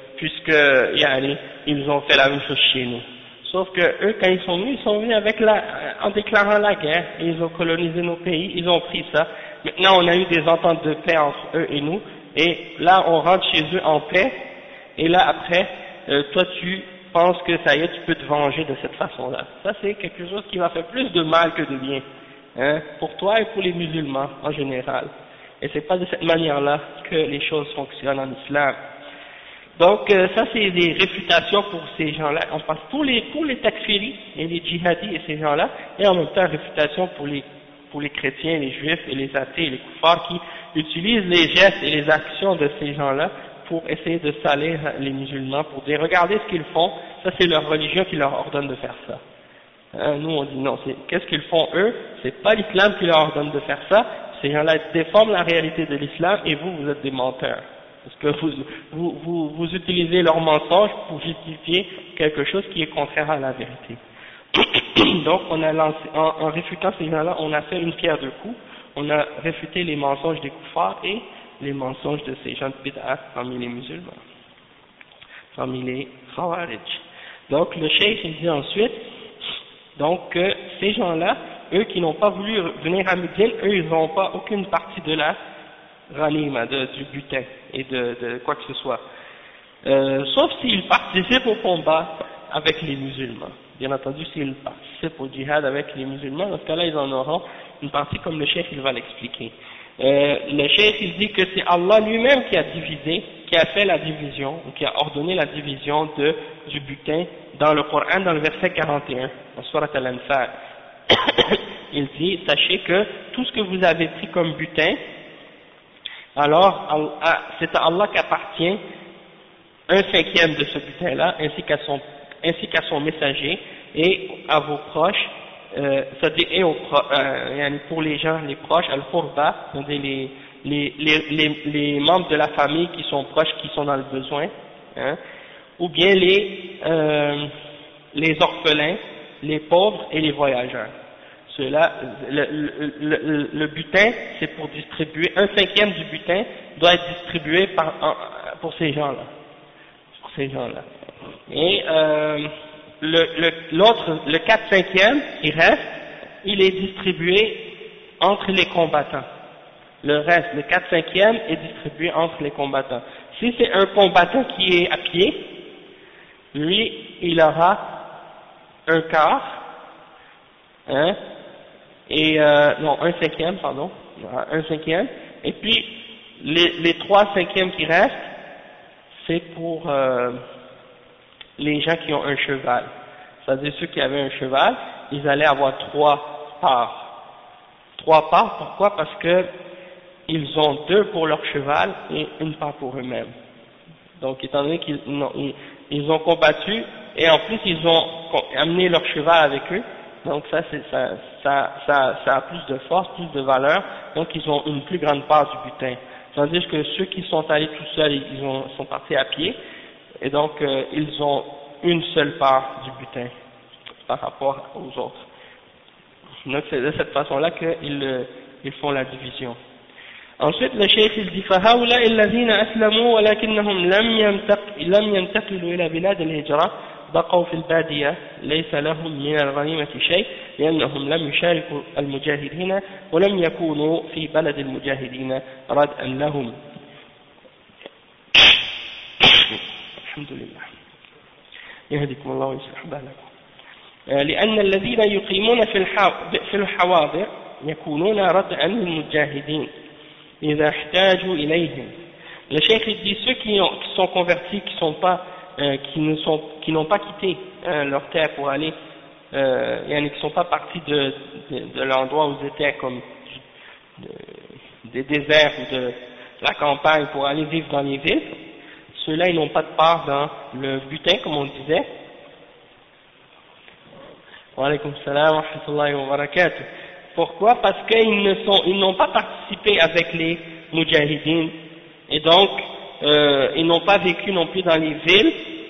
ils ont fait la même chose chez nous. Sauf que eux quand ils sont venus en déclarant la guerre et ils ont colonisé nos pays, ils ont pris ça. Maintenant on a eu des ententes de paix entre eux et nous. Et là, on rentre chez eux en paix, et là, après, toi, tu penses que ça y est, tu peux te venger de cette façon-là. Ça, c'est quelque chose qui va faire plus de mal que de bien, hein, pour toi et pour les musulmans en général. Et c'est pas de cette manière-là que les choses fonctionnent en islam. Donc, ça, c'est des réfutations pour ces gens-là. On passe pour les takfiris et les djihadis et ces gens-là, et en même temps, réfutation pour les chrétiens, les juifs et les athées et les kuffars qui utilisent les gestes et les actions de ces gens-là pour essayer de salir les musulmans, pour dire regardez ce qu'ils font, ça c'est leur religion qui leur ordonne de faire ça. Nous on dit non, qu'est-ce qu'ils font eux? C'est pas l'islam qui leur ordonne de faire ça, ces gens-là déforment la réalité de l'islam et vous êtes des menteurs. Parce que vous utilisez leurs mensonges pour justifier quelque chose qui est contraire à la vérité. Donc on a lancé, en réfutant ces gens-là, on a fait une pierre deux coups, on a réfuté les mensonges des kuffars et les mensonges de ces gens de bid'ah parmi les musulmans, parmi les khawarij. Donc le cheikh il dit ensuite, donc ces gens-là, eux qui n'ont pas voulu venir à Médine, eux ils n'ont pas aucune partie de la ghanima, du butin et de quoi que ce soit, sauf s'ils participent au combat avec les musulmans. Bien entendu, s'ils participent au djihad avec les musulmans, dans ce cas-là, ils en auront une partie comme le cheikh il va l'expliquer. Le cheikh il dit que c'est Allah lui-même qui a divisé, qui a fait la division, ou qui a ordonné la division du butin dans le Coran, dans le verset 41, en Surat Al-Anfal. Il dit, sachez que tout ce que vous avez pris comme butin, alors c'est à Allah qu'appartient 1/5 de ce butin-là, ainsi qu'à son messager et à vos proches, c'est-à-dire pour les gens, les proches, al-Qurba, c'est-à-dire les membres de la famille qui sont proches, qui sont dans le besoin, hein, ou bien les orphelins, les pauvres et les voyageurs. Ceux-là, le butin, c'est pour distribuer, 1/5 du butin doit être distribué pour ces gens-là. Pour ces gens-là. Et le 4/5 qui reste, il est distribué entre les combattants. Le reste, le 4/5 est distribué entre les combattants. Si c'est un combattant qui est à pied, lui, il aura un quart, hein, et non, 1/5, pardon, il aura 1/5, et puis les 3/5 qui restent, c'est pour les gens qui ont un cheval. C'est-à-dire ceux qui avaient un cheval, ils allaient avoir 3 parts. 3 parts, pourquoi? Parce que ils ont 2 pour leur cheval et 1 part pour eux-mêmes. Donc, étant donné qu'ils ont combattu, et en plus ils ont amené leur cheval avec eux, donc ça a plus de force, plus de valeur, donc ils ont une plus grande part du butin. Tandis que ceux qui sont allés tout seuls, sont partis à pied, et donc ils ont une seule part du butin par rapport aux autres. Donc c'est de cette façon-là qu'ils font la division. Ensuite, le cheikh il dit فهؤلاء الذين أسلموا ولكنهم لم ينتقلوا إلى بلاد الهجرة بقوا في البادية ليس لهم من الغنيمة شيء لأنهم لم يشاركوا المجاهدين ولم يكونوا في بلد المجاهدين ردءا لهم. الحمد لله يهديكم الله ويصلح بالكم. لأن الذين يقيمون في الحواضر يكونون ردءا للمجاهدين إذا احتاجوا إليهم. Le cheikh dit ceux qui sont convertis, qui n'ont pas quitté leur terre pour aller, qui ne sont pas partis de l'endroit où ils étaient, comme des déserts ou de la campagne pour aller vivre dans les villes, ceux-là ils n'ont pas de part dans le butin comme on disait. Wa alaykum salam wa rahmatullahi wa barakatuh. Pourquoi? Parce qu'ils n'ont pas participé avec les Moudjahidines, et donc ils n'ont pas vécu non plus dans les villes,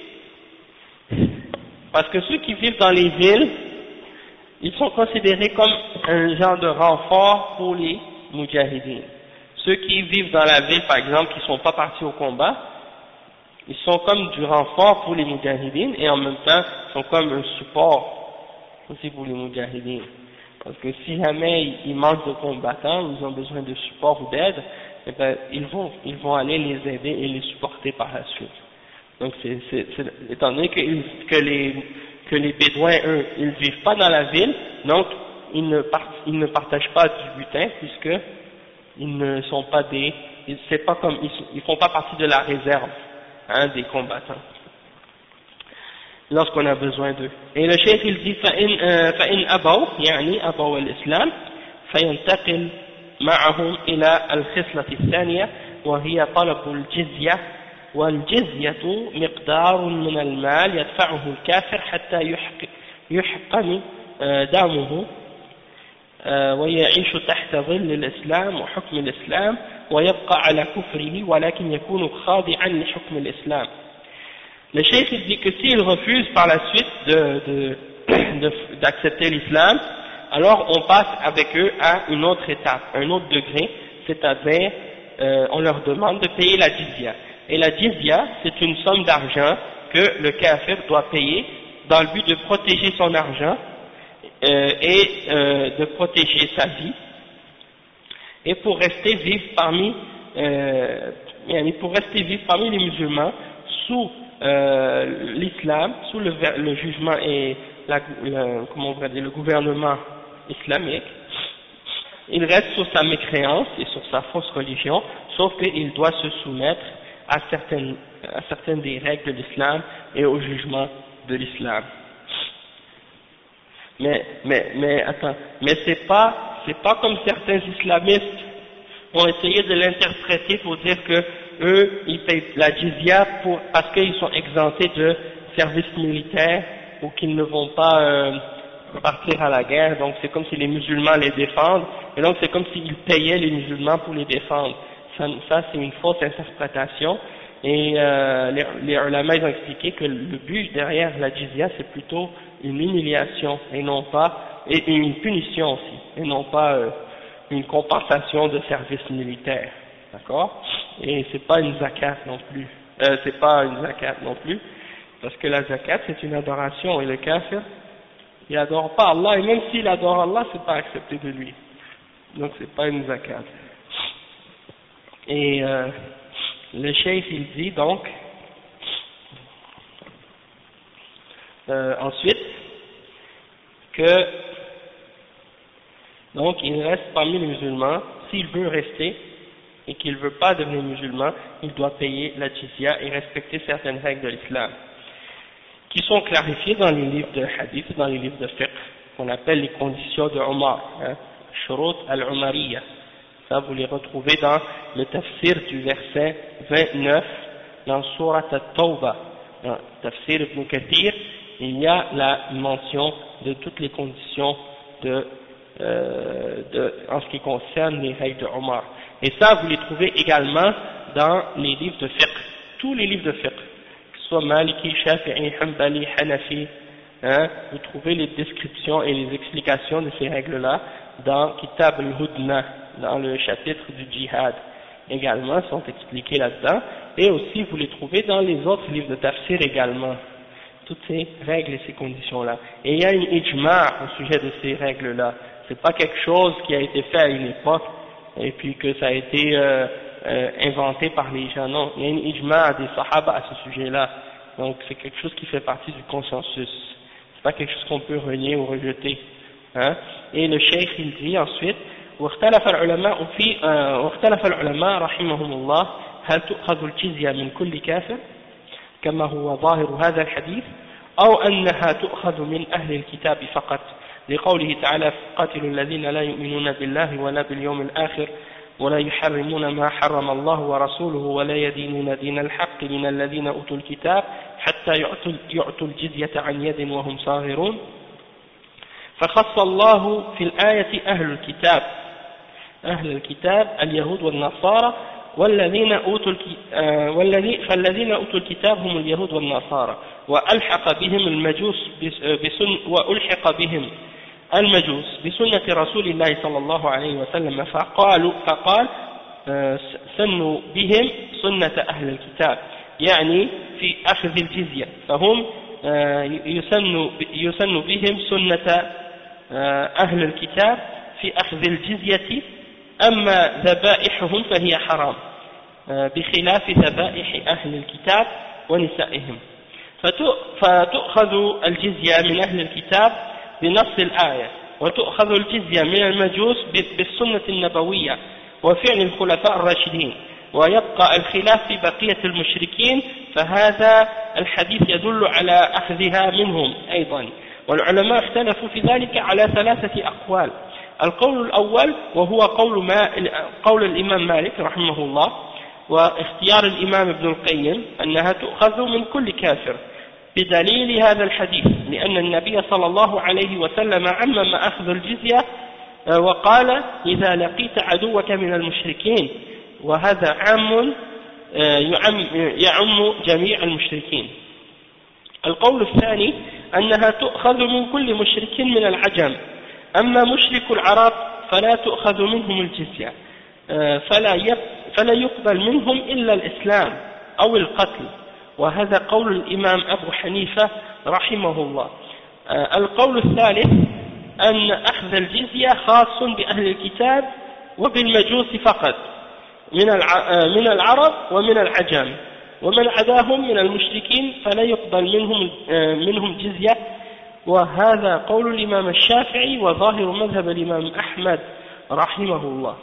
parce que ceux qui vivent dans les villes, ils sont considérés comme un genre de renfort pour les Moudjahidines. Ceux qui vivent dans la ville, par exemple, qui ne sont pas partis au combat, ils sont comme du renfort pour les Moudjahidines, et en même temps, ils sont comme un support aussi pour les Moudjahidines. Parce que si jamais ils manquent de combattants, ils ont besoin de support ou d'aide, eh ben, ils vont aller les aider et les supporter par la suite. Donc étant donné que les Bédouins, eux, ils vivent pas dans la ville, donc ils ne partagent pas du butin, puisque ils ne sont pas ils font pas partie de la réserve, hein, des combattants, lorsqu'on a besoin d'eux. Et le cheikh il dit فإن أبوا يعني أبوا الإسلام فينتقل معهم إلى الخصلة الثانية وهي طلب الجزية، والجزية مقدار من المال يدفعه الكافر حتى يحقن دمه ويعيش تحت ظل الإسلام وحكم الإسلام ويبقى على كفره ولكن يكون خاضعا لحكم الإسلام. Le cheikh dit que s'ils refusent par la suite d'accepter l'islam, alors on passe avec eux à une autre étape, un autre degré, c'est-à-dire on leur demande de payer la jizya. Et la jizya, c'est une somme d'argent que le kafir doit payer dans le but de protéger son argent et de protéger sa vie, et pour rester vivre parmi les musulmans sous l'islam, sous le jugement et le gouvernement islamique. Il reste sur sa mécréance et sur sa fausse religion, sauf qu'il doit se soumettre à certaines des règles de l'islam et au jugement de l'islam. Mais c'est pas comme certains islamistes ont essayé de l'interpréter pour dire que eux, ils payent la jizya parce qu'ils sont exemptés de service militaire, ou qu'ils ne vont pas partir à la guerre, donc c'est comme si les musulmans les défendent, et donc c'est comme s'ils payaient les musulmans pour les défendre. Ça c'est une fausse interprétation, et les ulama ils ont expliqué que le but derrière la jizya c'est plutôt une humiliation, et non pas, et une punition aussi, et non pas une compensation de service militaire, d'accord? Et c'est pas une zakat non plus, c'est pas une zakat non plus, parce que la zakat c'est une adoration, et le kafir il adore pas Allah, et même s'il adore Allah, c'est pas accepté de lui. Donc c'est pas une zakat. Et le cheikh il dit donc ensuite que donc il reste parmi les musulmans, s'il veut rester et qu'il ne veut pas devenir musulman, il doit payer la jizya et respecter certaines règles de l'islam, qui sont clarifiées dans les livres de hadith, dans les livres de fiqh, qu'on appelle les conditions de Omar, Shurut al-Umariyya. Ça, vous les retrouvez dans le tafsir du verset 29, dans Surat al-Tawbah. Dans le tafsir Ibn Kathir, il y a la mention de toutes les conditions en ce qui concerne les règles de Omar. Et ça, vous les trouvez également dans les livres de fiqh, tous les livres de fiqh, que ce soit Maliki, Shafi'i, Hanbali, Hanafi, vous trouvez les descriptions et les explications de ces règles-là dans Kitab al-Hudna, dans le chapitre du djihad également, sont expliqués là-dedans, et aussi vous les trouvez dans les autres livres de tafsir également, toutes ces règles et ces conditions-là. Et il y a une ijma' au sujet de ces règles-là, c'est pas quelque chose qui a été fait à une époque, et puis que ça a été inventé par les gens, non, il y a une ijma' des sahaba à ce sujet-là, donc c'est quelque chose qui fait partie du consensus, c'est pas quelque chose qu'on peut renier ou rejeter, Et le cheikh il dit ensuite واختلف العلماء رحمهم الله هل تؤخذ الجزية من كل كافر كما هو ظاهر هذا الحديث أو أنها تؤخذ من أهل الكتاب فقط لقوله تعالى قاتلوا الذين لا يؤمنون بالله ولا باليوم الآخر ولا يحرمون ما حرم الله ورسوله ولا يدينون دين الحق من الذين أوتوا الكتاب حتى يعطوا الجزية عن يد وهم صاغرون فخص الله في الآية أهل الكتاب اليهود والنصارى فالذين أوتوا الكتاب هم اليهود والنصارى وألحق بهم المجوس بسنة رسول الله صلى الله عليه وسلم فقال سنوا بهم سنة أهل الكتاب يعني في أخذ الجزية فهم يسن بهم سنة أهل الكتاب في أخذ الجزية أما ذبائحهم فهي حرام بخلاف ذبائح أهل الكتاب ونسائهم فتؤخذ الجزية من أهل الكتاب بنص الآية وتؤخذ الجزية من المجوس بالسنة النبوية وفعل الخلفاء الراشدين ويبقى الخلاف في بقية المشركين فهذا الحديث يدل على أخذها منهم أيضا والعلماء اختلفوا في ذلك على 3 أقوال القول الأول وهو قول الإمام مالك رحمه الله واختيار الإمام ابن القيم أنها تؤخذ من كل كافر بدليل هذا الحديث لأن النبي صلى الله عليه وسلم عمم أخذ الجزية وقال إذا لقيت عدوك من المشركين وهذا عام يعم جميع المشركين. القول الثاني أنها تؤخذ من كل مشرك من العجم أما مشرك العرب فلا تؤخذ منهم الجزية فلا يقبل منهم إلا الإسلام أو القتل وهذا قول الإمام أبو حنيفة رحمه الله. القول الثالث أن أخذ الجزية خاص بأهل الكتاب وبالمجوس فقط من العرب ومن العجم ومن عداهم من المشركين فلا يقبل منهم جزية وهذا قول الإمام الشافعي وظاهر مذهب الإمام أحمد رحمه الله.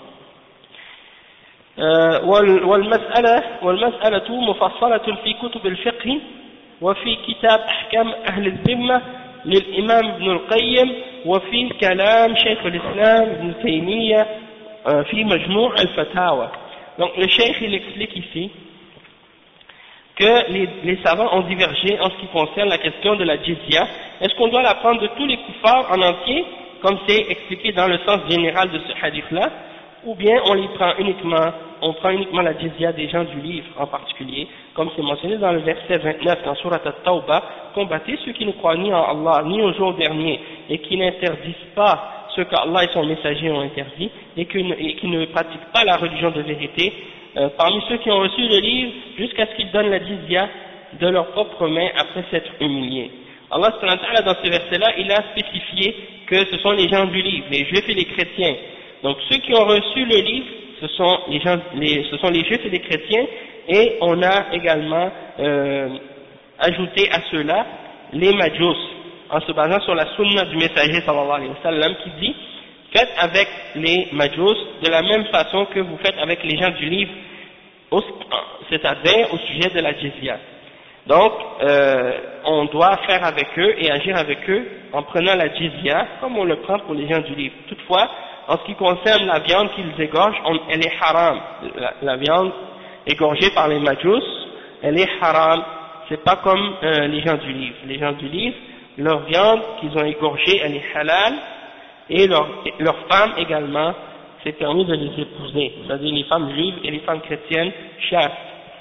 والمسألة مفصلة في كتب الفقه وفي كتاب أحكام أهل الذمة للإمام ابن القيم وفي كلام شيخ الإسلام ابن تيمية في مجموع الفتاوى. Donc le cheikh il explique ici que les savants ont divergé en ce qui concerne la question de la jizya. Est-ce qu'on doit la prendre de tous les kuffars en entier, comme c'est expliqué dans le sens général de ce hadith-là, ou bien on prend uniquement la jizya des gens du livre en particulier, comme c'est mentionné dans le verset 29 dans Surat At-Tawbah, combattez ceux qui ne croient ni en Allah ni au jour dernier et qui n'interdisent pas ce qu'Allah et son messager ont interdit et qui ne pratiquent pas la religion de vérité, parmi ceux qui ont reçu le livre jusqu'à ce qu'ils donnent la jizya de leurs propres mains après s'être humiliés. Allah subhanahu wa ta'ala dans ce verset-là, il a spécifié que ce sont les gens du livre, les juifs et les chrétiens. Donc ceux qui ont reçu le livre, ce sont les juifs et les chrétiens, et on a également ajouté à ceux-là les majus, en se basant sur la sunna du messager sallallahu alayhi wa sallam qui dit: faites avec les majus de la même façon que vous faites avec les gens du livre, c'est-à-dire au sujet de la jizya. Donc, on doit faire avec eux et agir avec eux en prenant la jizya comme on le prend pour les gens du livre. Toutefois, en ce qui concerne la viande qu'ils égorgent, elle est haram. La viande égorgée par les majus, elle est haram. C'est pas comme les gens du livre. Les gens du livre, leur viande qu'ils ont égorgée, elle est halal, et leurs femmes également, c'est permis de les épouser, c'est-à-dire les femmes juives et les femmes chrétiennes chastes.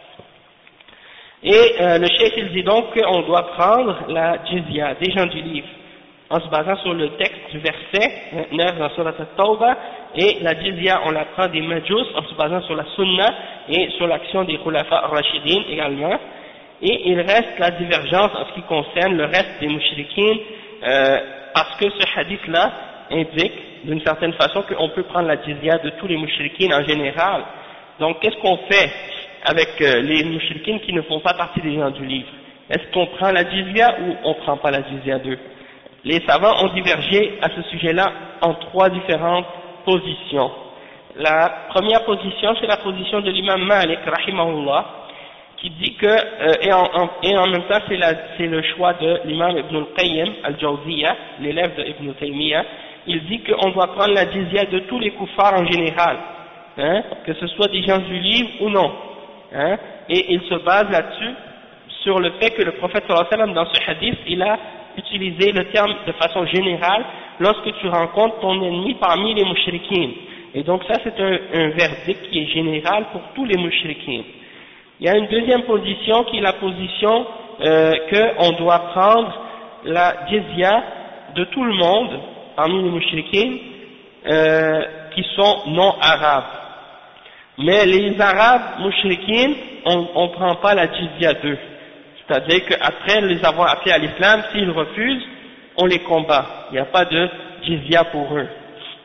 Et le cheikh il dit donc qu'on doit prendre la jizya des gens du livre en se basant sur le texte du verset 29 dans Surat At-Tawbah, et la jizya on la prend des majus en se basant sur la sunna et sur l'action des khulafa ar-rashidin également. Et il reste la divergence en ce qui concerne le reste des mushrikines, parce que ce hadith-là indique d'une certaine façon qu'on peut prendre la jizya de tous les mushrikines en général. Donc qu'est-ce qu'on fait avec les mushrikines qui ne font pas partie des gens du livre? Est-ce qu'on prend la jizya ou on ne prend pas la jizya d'eux? Les savants ont divergé à ce sujet-là en trois différentes positions. La première position, c'est la position de l'imam Malik, rahimahullah, qui dit que, et en même temps c'est le choix de l'imam Ibn al-Qayyim al-Jawziyya, l'élève de Ibn Taymiyyah. Il dit qu'on doit prendre la jizya de tous les kuffars en général, que ce soit des gens du livre ou non, et il se base là-dessus sur le fait que le prophète sallallahu alayhi wa sallam dans ce hadith, il a utilisé le terme de façon générale lorsque tu rencontres ton ennemi parmi les mushrikines, et donc ça c'est un verdict qui est général pour tous les mushrikines. Il y a une deuxième position qui est la position qu'on doit prendre la jizya de tout le monde parmi les mushrikines qui sont non arabes. Mais les arabes mushrikines, on ne prend pas la jizya d'eux. C'est-à-dire qu'après les avoir appelés à l'islam, s'ils refusent, on les combat. Il n'y a pas de jizya pour eux.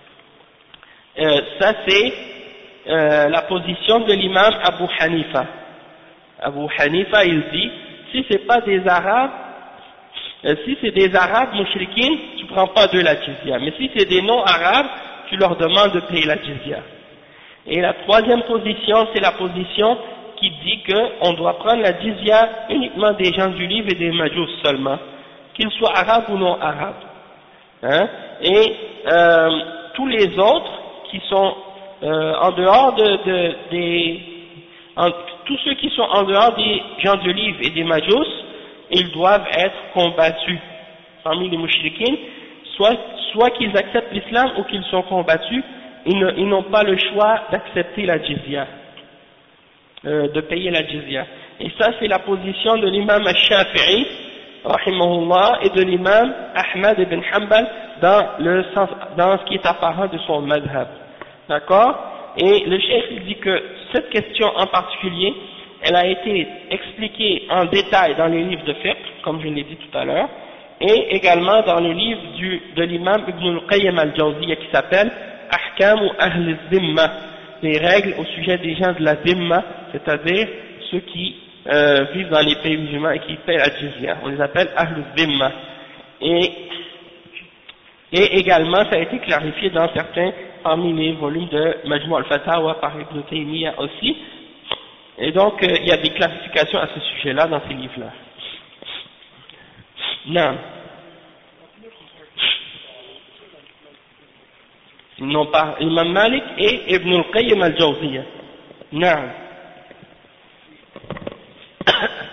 Ça c'est la position de l'imam Abu Hanifa. Abu Hanifa, il dit, si c'est pas des arabes, si c'est des arabes mushrikines, tu prends pas de la jizya. Mais si c'est des non-arabes, tu leur demandes de payer la jizya. Et la troisième position, c'est la position qui dit qu'on doit prendre la jizya uniquement des gens du livre et des majus seulement, qu'ils soient arabes ou non arabes. Et tous les autres qui sont en dehors tous ceux qui sont en dehors des gens du livre et des majus, ils doivent être combattus parmi les mushrikines, soit qu'ils acceptent l'islam ou qu'ils sont combattus, ils n'ont pas le choix d'accepter la jizya, de payer la jizya. Et ça c'est la position de l'imam al-Shafi'i, rahimahullah, et de l'imam Ahmad ibn Hanbal dans ce qui est apparent de son madhab. D'accord? Et le cheikh il dit que cette question en particulier, elle a été expliquée en détail dans les livres de fiqh, comme je l'ai dit tout à l'heure, et également dans le livre de l'imam Ibn al-Qayyim al-Jawziyya qui s'appelle Ahkamu Ahl al-Zimma, les règles au sujet des gens de la Zimma, c'est-à-dire ceux qui vivent dans les pays musulmans et qui paient la jizya. On les appelle Ahl al-Zimma. Et également, ça a été clarifié dans certains parmi les volumes de Majmu' al-Fatawa par Ibn Taymiyyah aussi. Et donc, il y a des classifications à ce sujet-là dans ces livres-là. Non. Non, par Imam Malik et Ibn al-Qayyim al-Jawziyya. Non.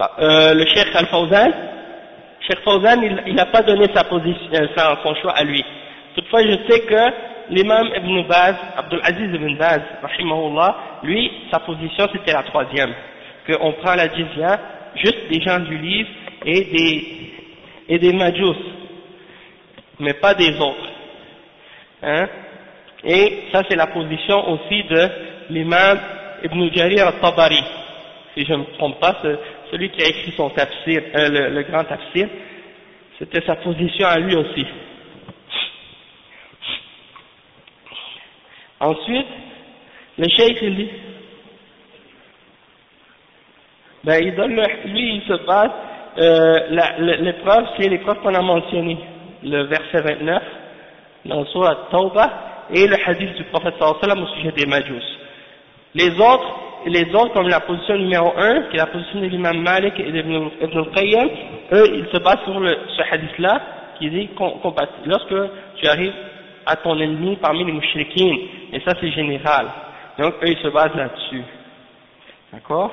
le Cheikh Al-Fawzan, Cheikh Fawzan, il n'a pas donné sa position, son choix à lui. Toutefois, je sais que l'imam Ibn Baz, Abdul Aziz Ibn Baz, rahimahullah, lui, sa position c'était la troisième. Qu'on prend la jizya, juste des gens du livre et des majous, mais pas des autres. Hein? Et ça c'est la position aussi de l'imam Ibn Jarir al-Tabari, si je ne me trompe pas, celui qui a écrit son tafsir, le grand tafsir, c'était sa position à lui aussi. Ensuite, le cheikh il dit, il donne lui il se base, l'épreuve c'est l'épreuve qu'on a mentionnée, le verset 29, dans Sourate Tawbah, et le hadith du prophète sallallahu alayhi wa sallam au sujet des majous. Les autres, comme la position numéro 1, qui est la position de l'imam Malik et d'Ibn al-Qayyim, eux, ils se basent sur ce hadith-là, qui dit lorsque tu arrives à ton ennemi parmi les mouchriquins, et ça c'est général. Donc eux, ils se basent là-dessus. D'accord?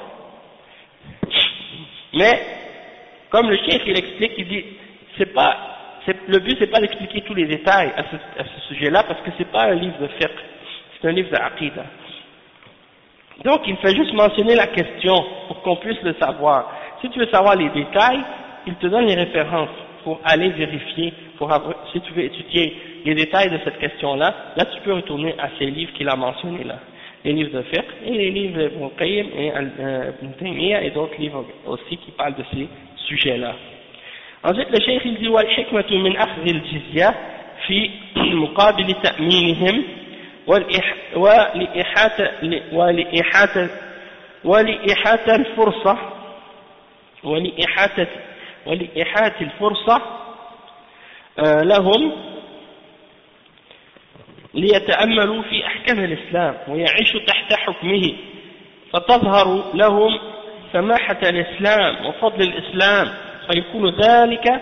Mais, comme le cheikh, il explique, il dit, le but c'est pas d'expliquer tous les détails à ce sujet-là, parce que c'est pas un livre de fiqh, c'est un livre d'aqida. Donc il fait juste mentionner la question pour qu'on puisse le savoir. Si tu veux savoir les détails, il te donne les références pour aller vérifier, si tu veux étudier les détails de cette question-là, là tu peux retourner à ces livres qu'il a mentionnés là, les livres de fiqh et les livres d'Ibn Qayyim et Ibn Taymiyyah et d'autres livres aussi qui parlent de ces sujets-là. Ensuite le cheikh il dit وَالْحِكْمَةُ مِنْ أَخْذِ الْجِزْيَةِ فِي مُقَابِلِ تَأْمِينِهِمْ ولإحاطة الفرصة لهم ليتأملوا في أحكام الإسلام ويعيشوا تحت حكمه فتظهر لهم سماحة الإسلام وفضل الإسلام فيكون ذلك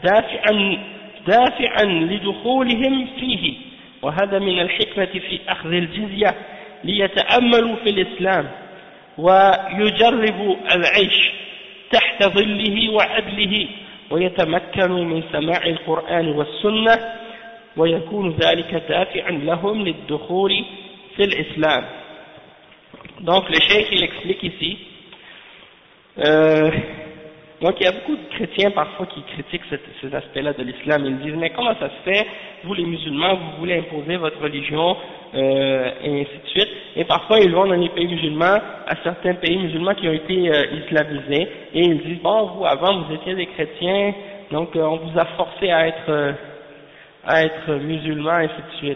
دافعا لدخولهم فيه وهذا من الحكمة في أخذ الجزية ليتأملوا في الإسلام ويجربوا العيش تحت ظله وعدله ويتمكنوا من سماع القرآن والسنة ويكون ذلك دافعا لهم للدخول في الإسلام. Donc le cheikh il explique ici, donc il y a beaucoup de chrétiens parfois qui critiquent ces aspects-là de l'islam. Ils disent mais comment ça se fait, vous les musulmans vous voulez imposer votre religion et ainsi de suite, et parfois ils vont dans les pays musulmans, à certains pays musulmans qui ont été islamisés, et ils disent bon vous avant vous étiez des chrétiens, donc on vous a forcé à être musulmans et ainsi de suite.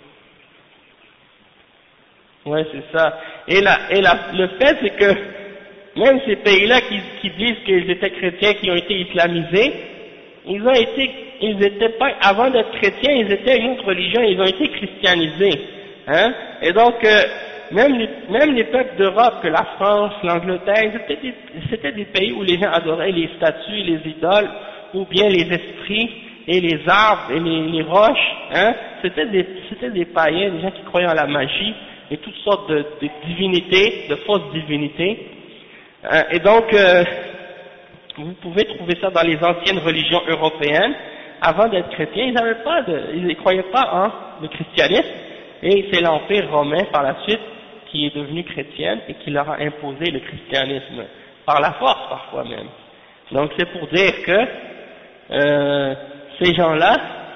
Ouais c'est ça. Et le fait c'est que même ces pays-là qui disent qu'ils étaient chrétiens, qui ont été islamisés, ils étaient pas, avant d'être chrétiens, ils étaient une autre religion, ils ont été christianisés, hein. Et donc, même les peuples d'Europe, que la France, l'Angleterre, c'était des pays où les gens adoraient les statues, les idoles, ou bien les esprits, et les arbres, et les roches, hein. C'était des païens, des gens qui croyaient en la magie, et toutes sortes de divinités, de fausses divinités. Et donc, vous pouvez trouver ça dans les anciennes religions européennes. Avant d'être chrétiens, ils ne croyaient pas en le christianisme, et c'est l'Empire romain par la suite qui est devenu chrétien et qui leur a imposé le christianisme, par la force parfois même. Donc c'est pour dire que ces gens-là,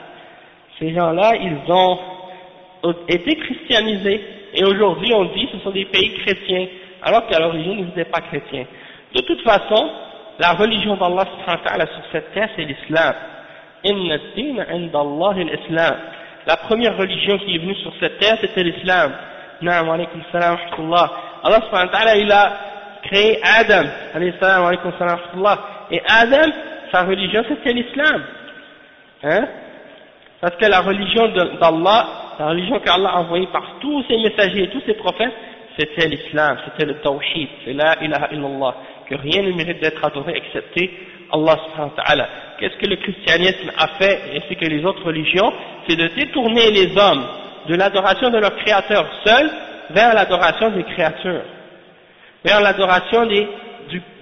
ils ont été christianisés, et aujourd'hui on dit que ce sont des pays chrétiens, alors qu'à l'origine ils n'étaient pas chrétiens. De toute façon, la religion d'Allah subhanahu wa ta'ala sur cette terre c'est l'islam. Inna ad-din 'inda Allah al-islam. La première religion qui est venue sur cette terre c'était l'islam. Naam wa alaykum salam wa rahmatullah. Allah subhanahu wa ta'ala il a créé Adam, alayhi salam wa alaykum salam wa rahmatullah. Et Adam, sa religion c'était l'islam. Hein? Parce que la religion d'Allah, la religion qu'Allah a envoyée par tous ses messagers et tous ses prophètes, c'était l'islam, c'était le tawhid, c'est la ilaha illallah, que rien ne mérite d'être adoré excepté Allah subhanahu wa ta'ala. Qu'est-ce que le christianisme a fait, ainsi que les autres religions? C'est de détourner les hommes de l'adoration de leur créateur seul vers l'adoration des créatures, vers l'adoration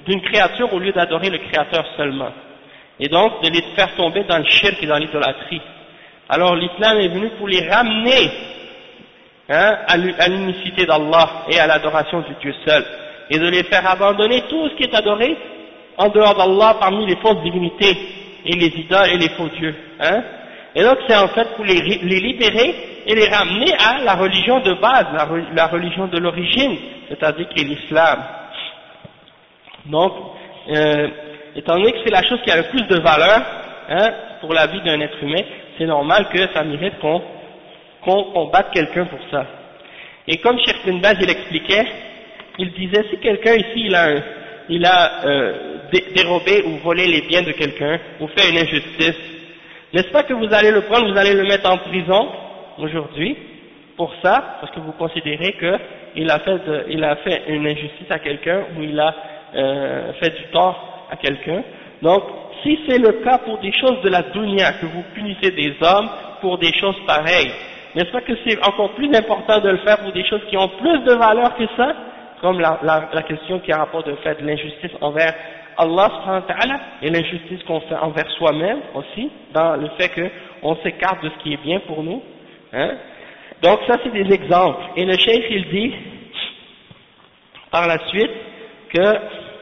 d'une créature au lieu d'adorer le créateur seulement. Et donc de les faire tomber dans le shirk et dans l'idolâtrie. Alors l'islam est venu pour les ramener à l'unicité d'Allah et à l'adoration du Dieu seul, et de les faire abandonner tout ce qui est adoré en dehors d'Allah parmi les fausses divinités et les idoles et les faux dieux. Et donc c'est en fait pour les libérer et les ramener à la religion de base, la religion de l'origine, c'est-à-dire qui est l'islam. Donc, étant donné que c'est la chose qui a le plus de valeur pour la vie d'un être humain, c'est normal que ça mérite qu'on batte quelqu'un pour ça. Et comme Cheikh Bin Baz il expliquait, il disait si quelqu'un ici il a dérobé ou volé les biens de quelqu'un ou fait une injustice, n'est-ce pas que vous allez le prendre, vous allez le mettre en prison aujourd'hui pour ça, parce que vous considérez qu'il a fait une injustice à quelqu'un ou il a fait du tort à quelqu'un. Donc, si c'est le cas pour des choses de la dunya, que vous punissez des hommes pour des choses pareilles, n'est-ce pas que c'est encore plus important de le faire pour des choses qui ont plus de valeur que ça, comme la question qui a rapport de faire de l'injustice envers Allah subhanahu wa ta'ala et l'injustice qu'on fait envers soi-même aussi, dans le fait qu'on s'écarte de ce qui est bien pour nous. Donc ça c'est des exemples. Et le cheikh il dit par la suite que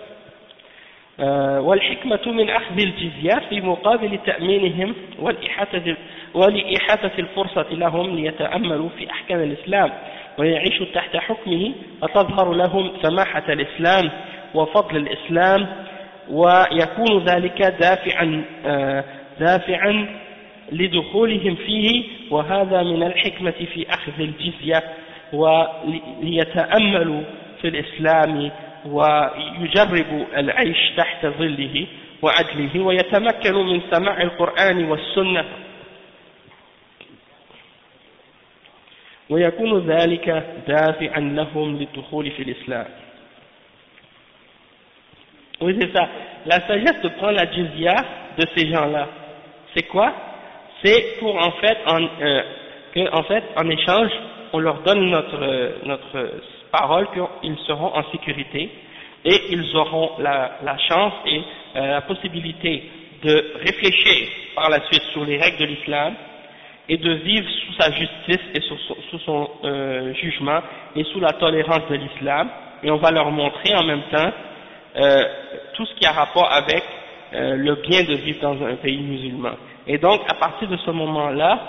والحكمة من أخذ الجزية في مقابل تأمينهم ولإحاطة الفرصة لهم ليتأملوا في أحكام الإسلام ويعيشوا تحت حكمه فتظهر لهم سماحة الإسلام وفضل الإسلام ويكون ذلك دافعا لدخولهم فيه وهذا من الحكمة في أخذ الجزية وليتأملوا في الإسلام ويجربوا العيش تحت ظله وعدله ويتمكنوا من سماع القرآن والسنة ويكون ذلك دافعا لهم للدخول في الإسلام. Oui, c'est ça. La sagesse de prendre la jizya de ces gens-là, c'est quoi? C'est pour en fait, en échange, on leur donne notre parole qu'ils seront en sécurité et ils auront la chance et la possibilité de réfléchir par la suite sur les règles de l'islam et de vivre sous sa justice et sous son jugement et sous la tolérance de l'islam, et on va leur montrer en même temps tout ce qui a rapport avec le bien de vivre dans un pays musulman. Et donc à partir de ce moment-là,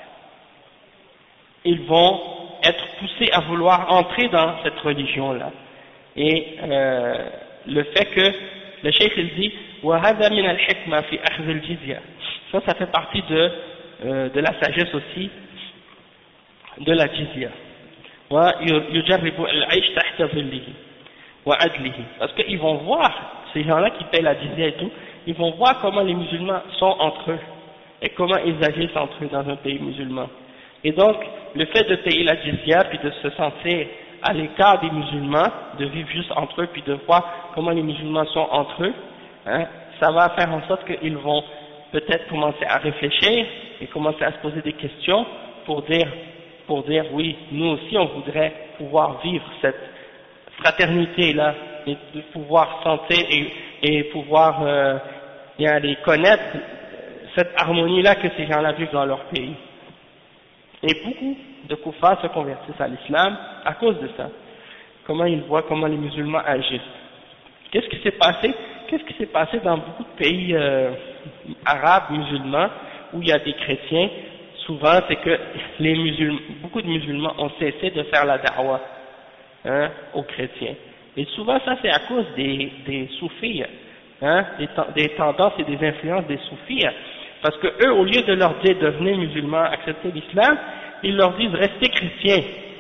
ils vont être poussés à vouloir entrer dans cette religion-là. Et le fait que le cheikh il dit وَهَذَا مِنَ الْحِكْمَةِ فِي أَخْذِ الْجِزْيَةِ, ça fait partie de la sagesse aussi de la jizya. وَيُجَرِّبُ الْعَيْشَ تَحْتَ ظِلِّهِ وَعَدْلِهِ, parce qu'ils vont voir, ces gens-là qui payent la jizya et tout, ils vont voir comment les musulmans sont entre eux et comment ils agissent entre eux dans un pays musulman. Et donc, le fait de payer la jizya puis de se sentir à l'écart des musulmans, de vivre juste entre eux puis de voir comment les musulmans sont entre eux, ça va faire en sorte qu'ils vont peut-être commencer à réfléchir et commencer à se poser des questions pour dire oui, nous aussi on voudrait pouvoir vivre cette fraternité-là et de pouvoir sentir et pouvoir les connaître cette harmonie-là que ces gens-là vivent dans leur pays. Et beaucoup de koufars se convertissent à l'islam à cause de ça. Comment ils voient comment les musulmans agissent. Qu'est-ce qui s'est passé dans beaucoup de pays arabes musulmans où il y a des chrétiens? Souvent c'est que beaucoup de musulmans ont cessé de faire la da'wah aux chrétiens. Et souvent ça c'est à cause des soufis, des tendances et des influences des soufis. Parce que eux, au lieu de leur dire devenez musulmans, acceptez l'islam, ils leur disent restez chrétiens.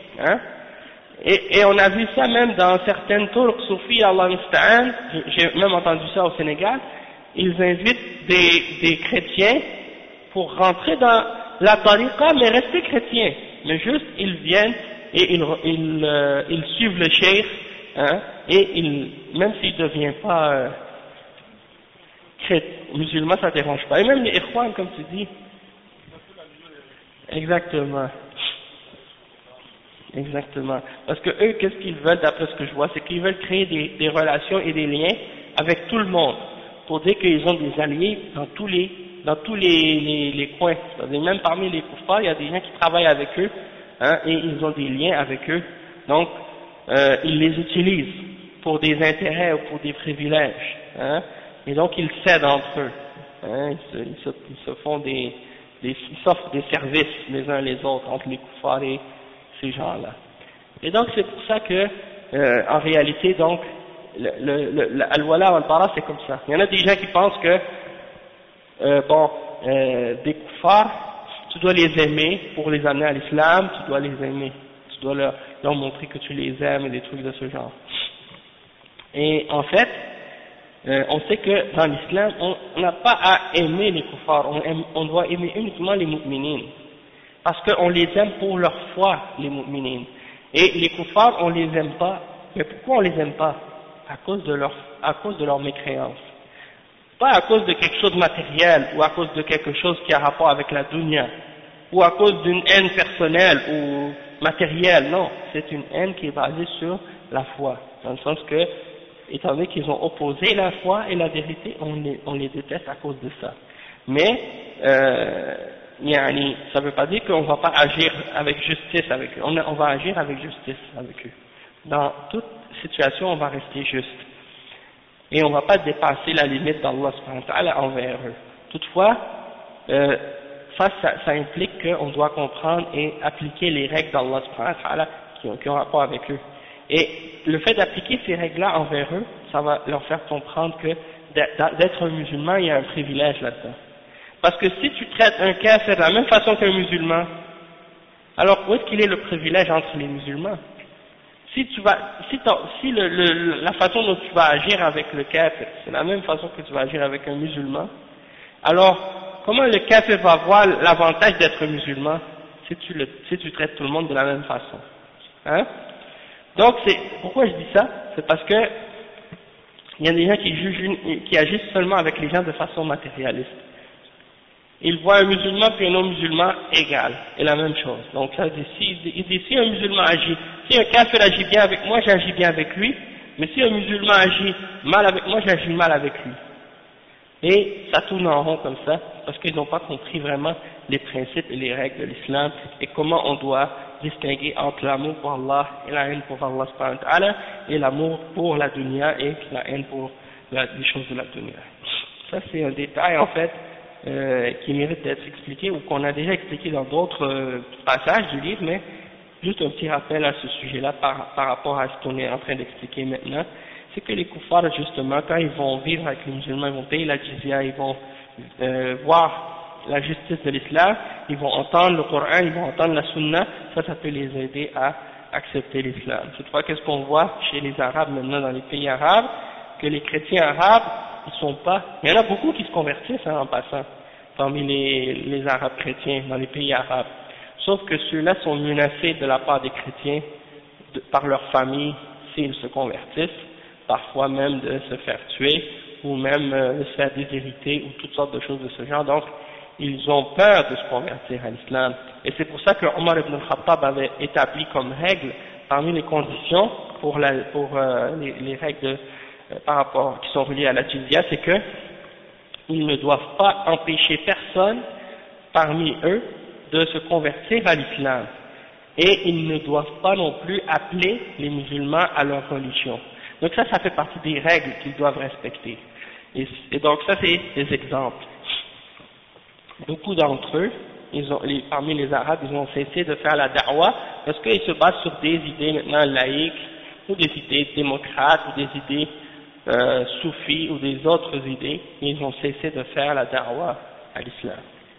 Et on a vu ça même dans certaines turcs soufis, Allah musta'an, j'ai même entendu ça au Sénégal, ils invitent des chrétiens pour rentrer dans la tariqa, mais rester chrétiens. Mais juste, ils viennent et ils suivent le cheikh, et même s'ils ne deviennent pas musulmans, ça ne dérange pas. Et même les ikhwan, comme tu dis. Exactement. Parce que eux, qu'est-ce qu'ils veulent, d'après ce que je vois, c'est qu'ils veulent créer des relations et des liens avec tout le monde, pour dire qu'ils ont des alliés dans tous les coins. C'est-à-dire même parmi les kuffars, il y a des gens qui travaillent avec eux, hein, et ils ont des liens avec eux. Donc, ils les utilisent pour des intérêts ou pour des privilèges, hein, et donc ils cèdent entre eux, hein, ils se font ils s'offrent des services les uns les autres entre les kuffars et ces gens-là. Et donc c'est pour ça que, en réalité, donc, al-wala wal-bara c'est comme ça. Il y en a des gens qui pensent que, des kuffars, tu dois les aimer pour les amener à l'islam, tu dois les aimer, tu dois leur montrer que tu les aimes et des trucs de ce genre. Et en fait, on sait que dans l'islam, on n'a pas à aimer les kuffars, on doit aimer uniquement les mu'minines, parce qu'on les aime pour leur foi, les mu'minines. Et les kuffars, on les aime pas. Mais pourquoi on les aime pas? À cause de leur mécréance. Pas à cause de quelque chose de matériel, ou à cause de quelque chose qui a rapport avec la dunya, ou à cause d'une haine personnelle ou matérielle, non. C'est une haine qui est basée sur la foi, dans le sens que, étant donné qu'ils ont opposé la foi et la vérité, on les déteste à cause de ça. Mais, ça ne veut pas dire qu'on ne va pas agir avec justice avec eux. On va agir avec justice avec eux. Dans toute situation, on va rester juste. Et on ne va pas dépasser la limite d'Allah subhanahu wa ta'ala envers eux. Toutefois, ça implique qu'on doit comprendre et appliquer les règles d'Allah subhanahu wa ta'ala qui ont rapport avec eux. Et le fait d'appliquer ces règles-là envers eux, ça va leur faire comprendre que d'être un musulman, il y a un privilège là-dedans. Parce que si tu traites un kafir de la même façon qu'un musulman, alors où est-ce qu'il est le privilège entre les musulmans? La façon dont tu vas agir avec le kafir, c'est la même façon que tu vas agir avec un musulman, alors comment le kafir va voir l'avantage d'être musulman si tu traites tout le monde de la même façon? Hein? Donc pourquoi je dis ça? C'est parce que il y a des gens qui agissent seulement avec les gens de façon matérialiste. Ils voient un musulman puis un non-musulman égal, et la même chose. Donc ça dit, si un musulman agit, si un kafir agit bien avec moi, j'agis bien avec lui, mais si un musulman agit mal avec moi, j'agis mal avec lui. Et ça tourne en rond comme ça, parce qu'ils n'ont pas compris vraiment les principes et les règles de l'islam, et comment on doit distinguer entre l'amour pour Allah et la haine pour Allah subhanahu wa ta'ala, et l'amour pour la dunya et la haine pour les choses de la dunya. Ça c'est un détail en fait, qui mérite d'être expliqué, ou qu'on a déjà expliqué dans d'autres passages du livre, mais juste un petit rappel à ce sujet-là par rapport à ce qu'on est en train d'expliquer maintenant, c'est que les kuffars, justement, quand ils vont vivre avec les musulmans, ils vont payer la jizya, ils vont voir la justice de l'islam, ils vont entendre le Coran, ils vont entendre la sunna, ça peut les aider à accepter l'islam. Toutefois, qu'est-ce qu'on voit chez les Arabes maintenant dans les pays arabes? Que les chrétiens arabes, il y en a beaucoup qui se convertissent en passant, parmi les Arabes chrétiens dans les pays arabes. Sauf que ceux-là sont menacés de la part des chrétiens, par leur famille, s'ils se convertissent, parfois même de se faire tuer, ou même de se faire déshériter, ou toutes sortes de choses de ce genre. Donc, ils ont peur de se convertir à l'islam. Et c'est pour ça que Omar ibn al-Khattab avait établi comme règle, parmi les conditions pour les règles par rapport, qui sont reliées à la jizya, c'est que ils ne doivent pas empêcher personne parmi eux de se convertir à l'islam. Et ils ne doivent pas non plus appeler les musulmans à leur religion. Donc ça fait partie des règles qu'ils doivent respecter. Et donc ça, c'est des exemples. Beaucoup d'entre eux, parmi les Arabes, ils ont cessé de faire la da'wah parce qu'ils se basent sur des idées maintenant laïques, ou des idées démocrates, ou des idées soufis, ou des autres idées. Et ils ont cessé de faire la da'wah à l'islam.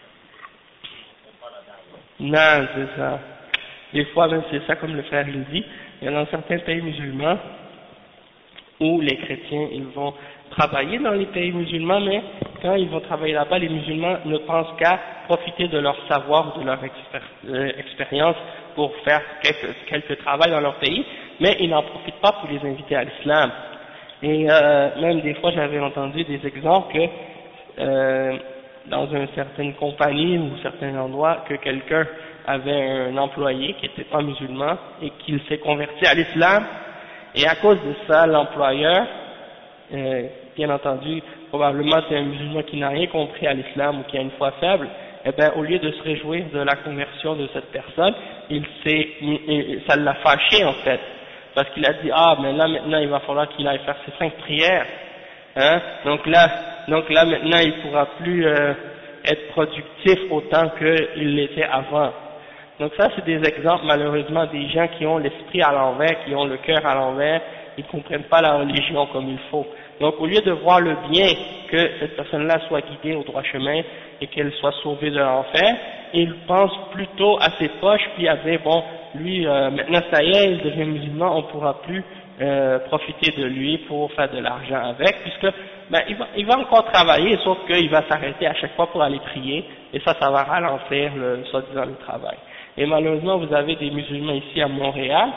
Non, c'est ça. Des fois, même c'est ça, comme le frère le dit, il y a dans certains pays musulmans où les chrétiens, ils vont travailler dans les pays musulmans, mais quand ils vont travailler là-bas, les musulmans ne pensent qu'à profiter de leur savoir, de leur expérience pour faire quelques travail dans leur pays, mais ils n'en profitent pas pour les inviter à l'islam. Et même des fois, j'avais entendu des exemples que dans une certaine compagnie ou certains endroits, que quelqu'un avait un employé qui n'était pas musulman et qu'il s'est converti à l'islam, et à cause de ça, l'employeur, bien entendu, probablement c'est un musulman qui n'a rien compris à l'islam ou qui a une foi faible, eh bien, au lieu de se réjouir de la conversion de cette personne, ça l'a fâché en fait, parce qu'il a dit, ah, mais là maintenant il va falloir qu'il aille faire ses 5 prières, hein, donc là maintenant il pourra plus être productif autant qu'il l'était avant. Donc ça c'est des exemples malheureusement des gens qui ont l'esprit à l'envers, qui ont le cœur à l'envers, ils ne comprennent pas la religion comme il faut. Donc au lieu de voir le bien que cette personne-là soit guidée au droit chemin et qu'elle soit sauvée de l'enfer, ils pensent plutôt à ses poches puis à dire bon, lui maintenant ça y est, il devient musulman, on ne pourra plus profiter de lui pour faire de l'argent avec, puisque ben, il va encore travailler, sauf qu'il va s'arrêter à chaque fois pour aller prier, et ça va ralentir soi-disant le travail. Et malheureusement vous avez des musulmans ici à Montréal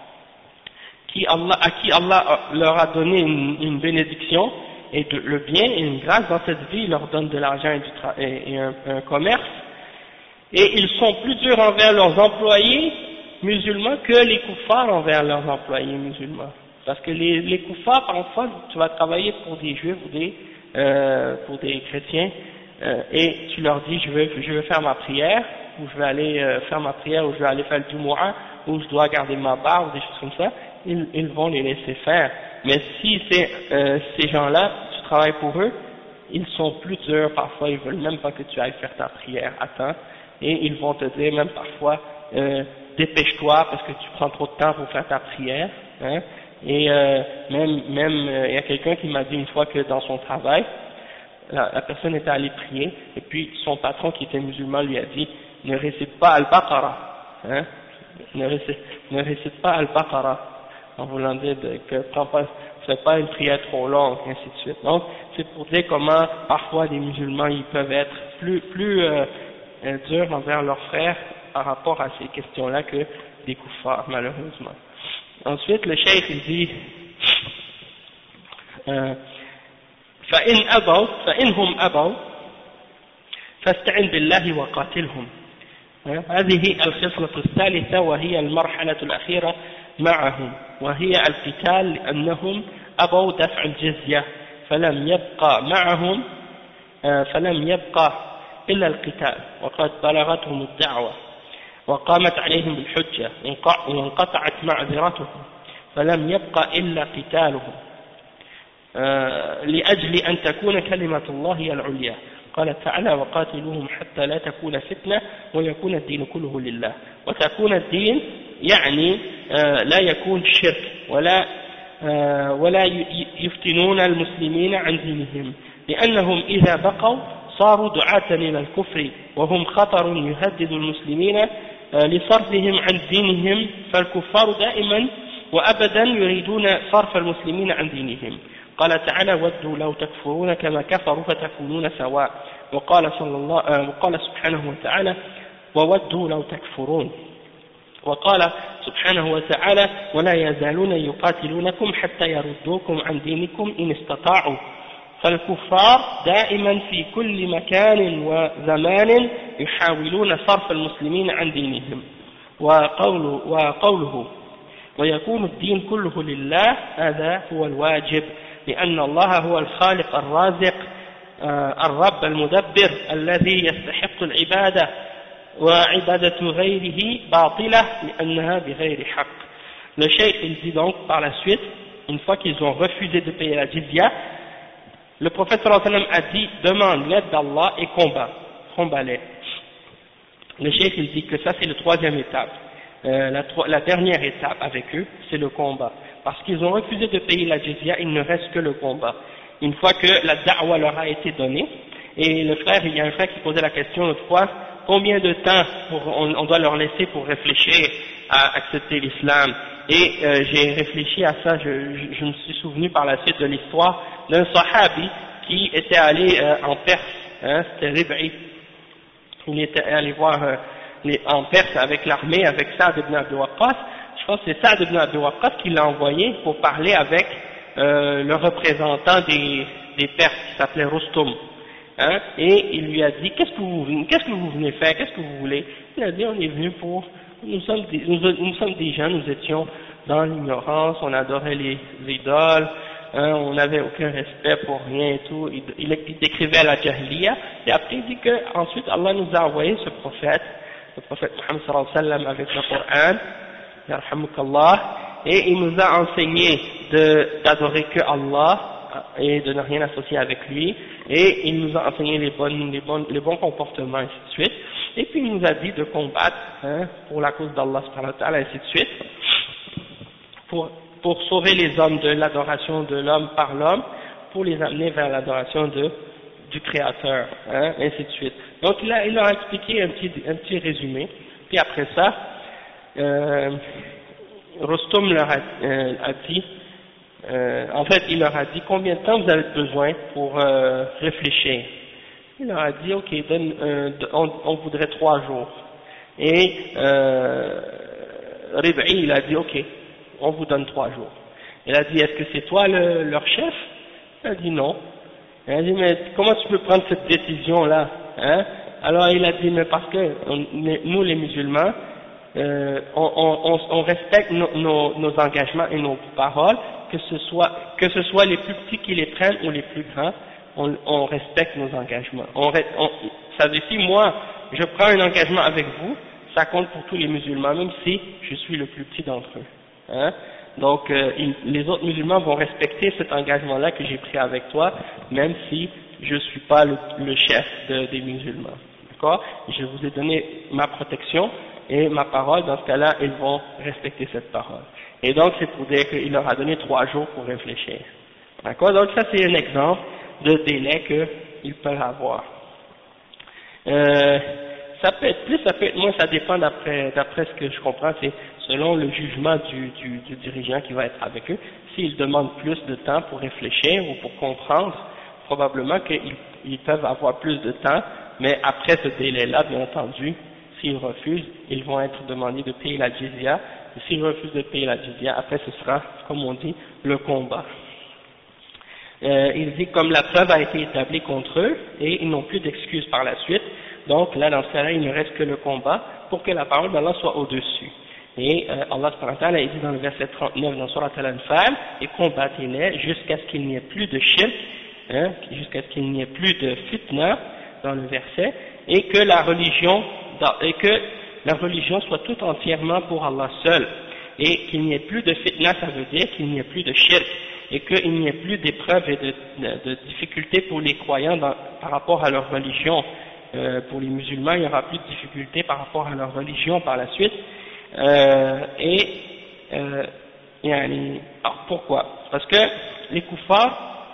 à qui Allah leur a donné une bénédiction et le bien et une grâce dans cette vie, il leur donne de l'argent et un commerce, et ils sont plus durs envers leurs employés musulmans que les koufars envers leurs employés musulmans. Parce que les koufars, parfois, tu vas travailler pour des juifs ou pour des chrétiens, et tu leur dis je veux faire ma prière, ou je vais aller faire ma prière, ou je vais aller faire le Jumu'ah, ou je dois garder ma barre, ou des choses comme ça, ils vont les laisser faire. Mais si ces gens-là, tu travailles pour eux, ils sont plus durs, parfois ils veulent même pas que tu ailles faire ta prière à temps, et ils vont te dire même parfois dépêche-toi parce que tu prends trop de temps pour faire ta prière, hein, et même il y a quelqu'un qui m'a dit une fois que dans son travail, la personne était allée prier, et puis son patron qui était musulman lui a dit ne récite pas Al-Baqarah, hein, ne récite pas Al-Baqarah, en voulant dire que fais pas une prière trop longue, et ainsi de suite. Donc c'est pour dire comment parfois les musulmans ils peuvent être plus durs envers leurs frères par rapport à ces questions-là que des koufars, malheureusement. Ensuite le cheikh il dit فإنهم أبوا فاستعن بالله وقاتلهم. هذه الخصلة الثالثة وهي المرحلة الأخيرة معهم، وهي القتال لأنهم أبوا دفع الجزية فلم يبقى إلا القتال، وقد بلغتهم الدعوة وقامت عليهم الحجة وانقطعت معذرتهم فلم يبقى إلا قتالهم لأجل أن تكون كلمة الله هي العليا. قال تعالى وقاتلوهم حتى لا تكون فتنة ويكون الدين كله لله. وتكون الدين يعني لا يكون شرك ولا يفتنون المسلمين عن دينهم، لأنهم إذا بقوا صاروا دعاة إلى الكفر وهم خطر يهدد المسلمين لصرفهم عن دينهم، فالكفار دائما وأبدا يريدون صرف المسلمين عن دينهم. قال تعالى ودوا لو تكفرون كما كفروا فتكونون سواء. وقال سبحانه وتعالى وودوا لو تكفرون. وقال سبحانه وتعالى ولا يزالون يقاتلونكم حتى يردوكم عن دينكم إن استطاعوا. فالكفار دائما في كل مكان وزمان يحاولون صرف المسلمين عن دينهم. وقوله ويكون الدين كله لله هذا هو الواجب، لأن الله هو الخالق الرازق الرب المدبر الذي يستحق العبادة، وعبادة غيره باطلة لأنها بغير حق. Le cheikh il dit donc par la suite, une fois qu'ils ont refusé de payer la jizya, le prophète sallallahu alayhi wa sallam a dit demande l'aide d'Allah et combat-les. Le cheikh il dit que ça c'est la troisième étape. La dernière étape avec eux, c'est le combat. Parce qu'ils ont refusé de payer la jizya, il ne reste que le combat. Une fois que la da'wa leur a été donnée, et il y a un frère qui posait la question l'autre fois, combien de temps on doit leur laisser pour réfléchir à accepter l'islam? Et j'ai réfléchi à ça, je me suis souvenu par la suite de l'histoire d'un sahabi qui était allé en Perse, hein, c'était Rib'i. Il était allé voir en Perse avec l'armée, avec Saad ibn Abi Waqqas. Je pense que c'est Saad ibn Abi Waqqas qui l'a envoyé pour parler avec le représentant des Perses qui s'appelait Rustum. Hein, et il lui a dit qu'est-ce que vous venez faire, qu'est-ce que vous voulez? Il a dit on est venu pour nous sommes des gens, nous étions dans l'ignorance, on adorait les idoles, hein, on n'avait aucun respect pour rien et tout, il décrivait la jahiliya, et après il dit que ensuite Allah nous a envoyé ce prophète, le prophète Muhammad sallallahu alayhi wa sallam avec le Coran, yarhamukallah, et il nous a enseigné d'adorer que Allah et de ne rien associer avec lui, et il nous a enseigné les bons comportements, ainsi de suite, et puis il nous a dit de combattre, hein, pour la cause d'Allah subhanahu wa ta'ala, ainsi de suite, pour sauver les hommes de l'adoration de l'homme par l'homme, pour les amener vers l'adoration du Créateur, hein, ainsi de suite. Donc il leur a expliqué un petit résumé, puis après ça, Rostom leur a dit, en fait il leur a dit combien de temps vous avez besoin pour réfléchir. Il leur a dit ok, on voudrait 3 jours. Et Rib'i il a dit ok, on vous donne 3 jours. Il a dit est-ce que c'est toi leur chef? Il a dit non. Il a dit mais comment tu peux prendre cette décision là, hein? Alors il a dit mais parce que nous les musulmans on respecte nos engagements et nos paroles, que ce soit les plus petits qui les prennent ou les plus grands, on respecte nos engagements. Ça veut dire si moi je prends un engagement avec vous, ça compte pour tous les musulmans, même si je suis le plus petit d'entre eux. Hein? Donc les autres musulmans vont respecter cet engagement-là que j'ai pris avec toi, même si je ne suis pas le chef des musulmans. D'accord? Je vous ai donné ma protection et ma parole, dans ce cas-là, ils vont respecter cette parole. Et donc c'est pour dire qu'il leur a donné 3 jours pour réfléchir. D'accord? Donc ça c'est un exemple de délai qu'ils peuvent avoir. Ça peut être plus, ça peut être moins, ça dépend d'après ce que je comprends, c'est selon le jugement du dirigeant qui va être avec eux. S'ils demandent plus de temps pour réfléchir ou pour comprendre, probablement qu'ils peuvent avoir plus de temps, mais après ce délai-là, bien entendu, s'ils refusent, ils vont être demandés de payer la jizya, et s'ils refusent de payer la jizya, après ce sera, comme on dit, le combat. Il dit comme la preuve a été établie contre eux, et ils n'ont plus d'excuses par la suite, donc là, dans ce cas-là, il ne reste que le combat pour que la parole d'Allah soit au-dessus. Et Allah subhanahu wa ta'ala dit dans le verset 39 dans Surat Al-Anfal, et combattez-les jusqu'à ce qu'il n'y ait plus de shirk, hein, jusqu'à ce qu'il n'y ait plus de fitna dans le verset, et que la religion soit tout entièrement pour Allah seul, et qu'il n'y ait plus de fitna, ça veut dire qu'il n'y ait plus de shirk, et qu'il n'y ait plus d'épreuves et de difficultés pour les croyants par rapport à leur religion. Pour les musulmans, il n'y aura plus de difficultés par rapport à leur religion par la suite. Alors pourquoi? Parce que les kuffars,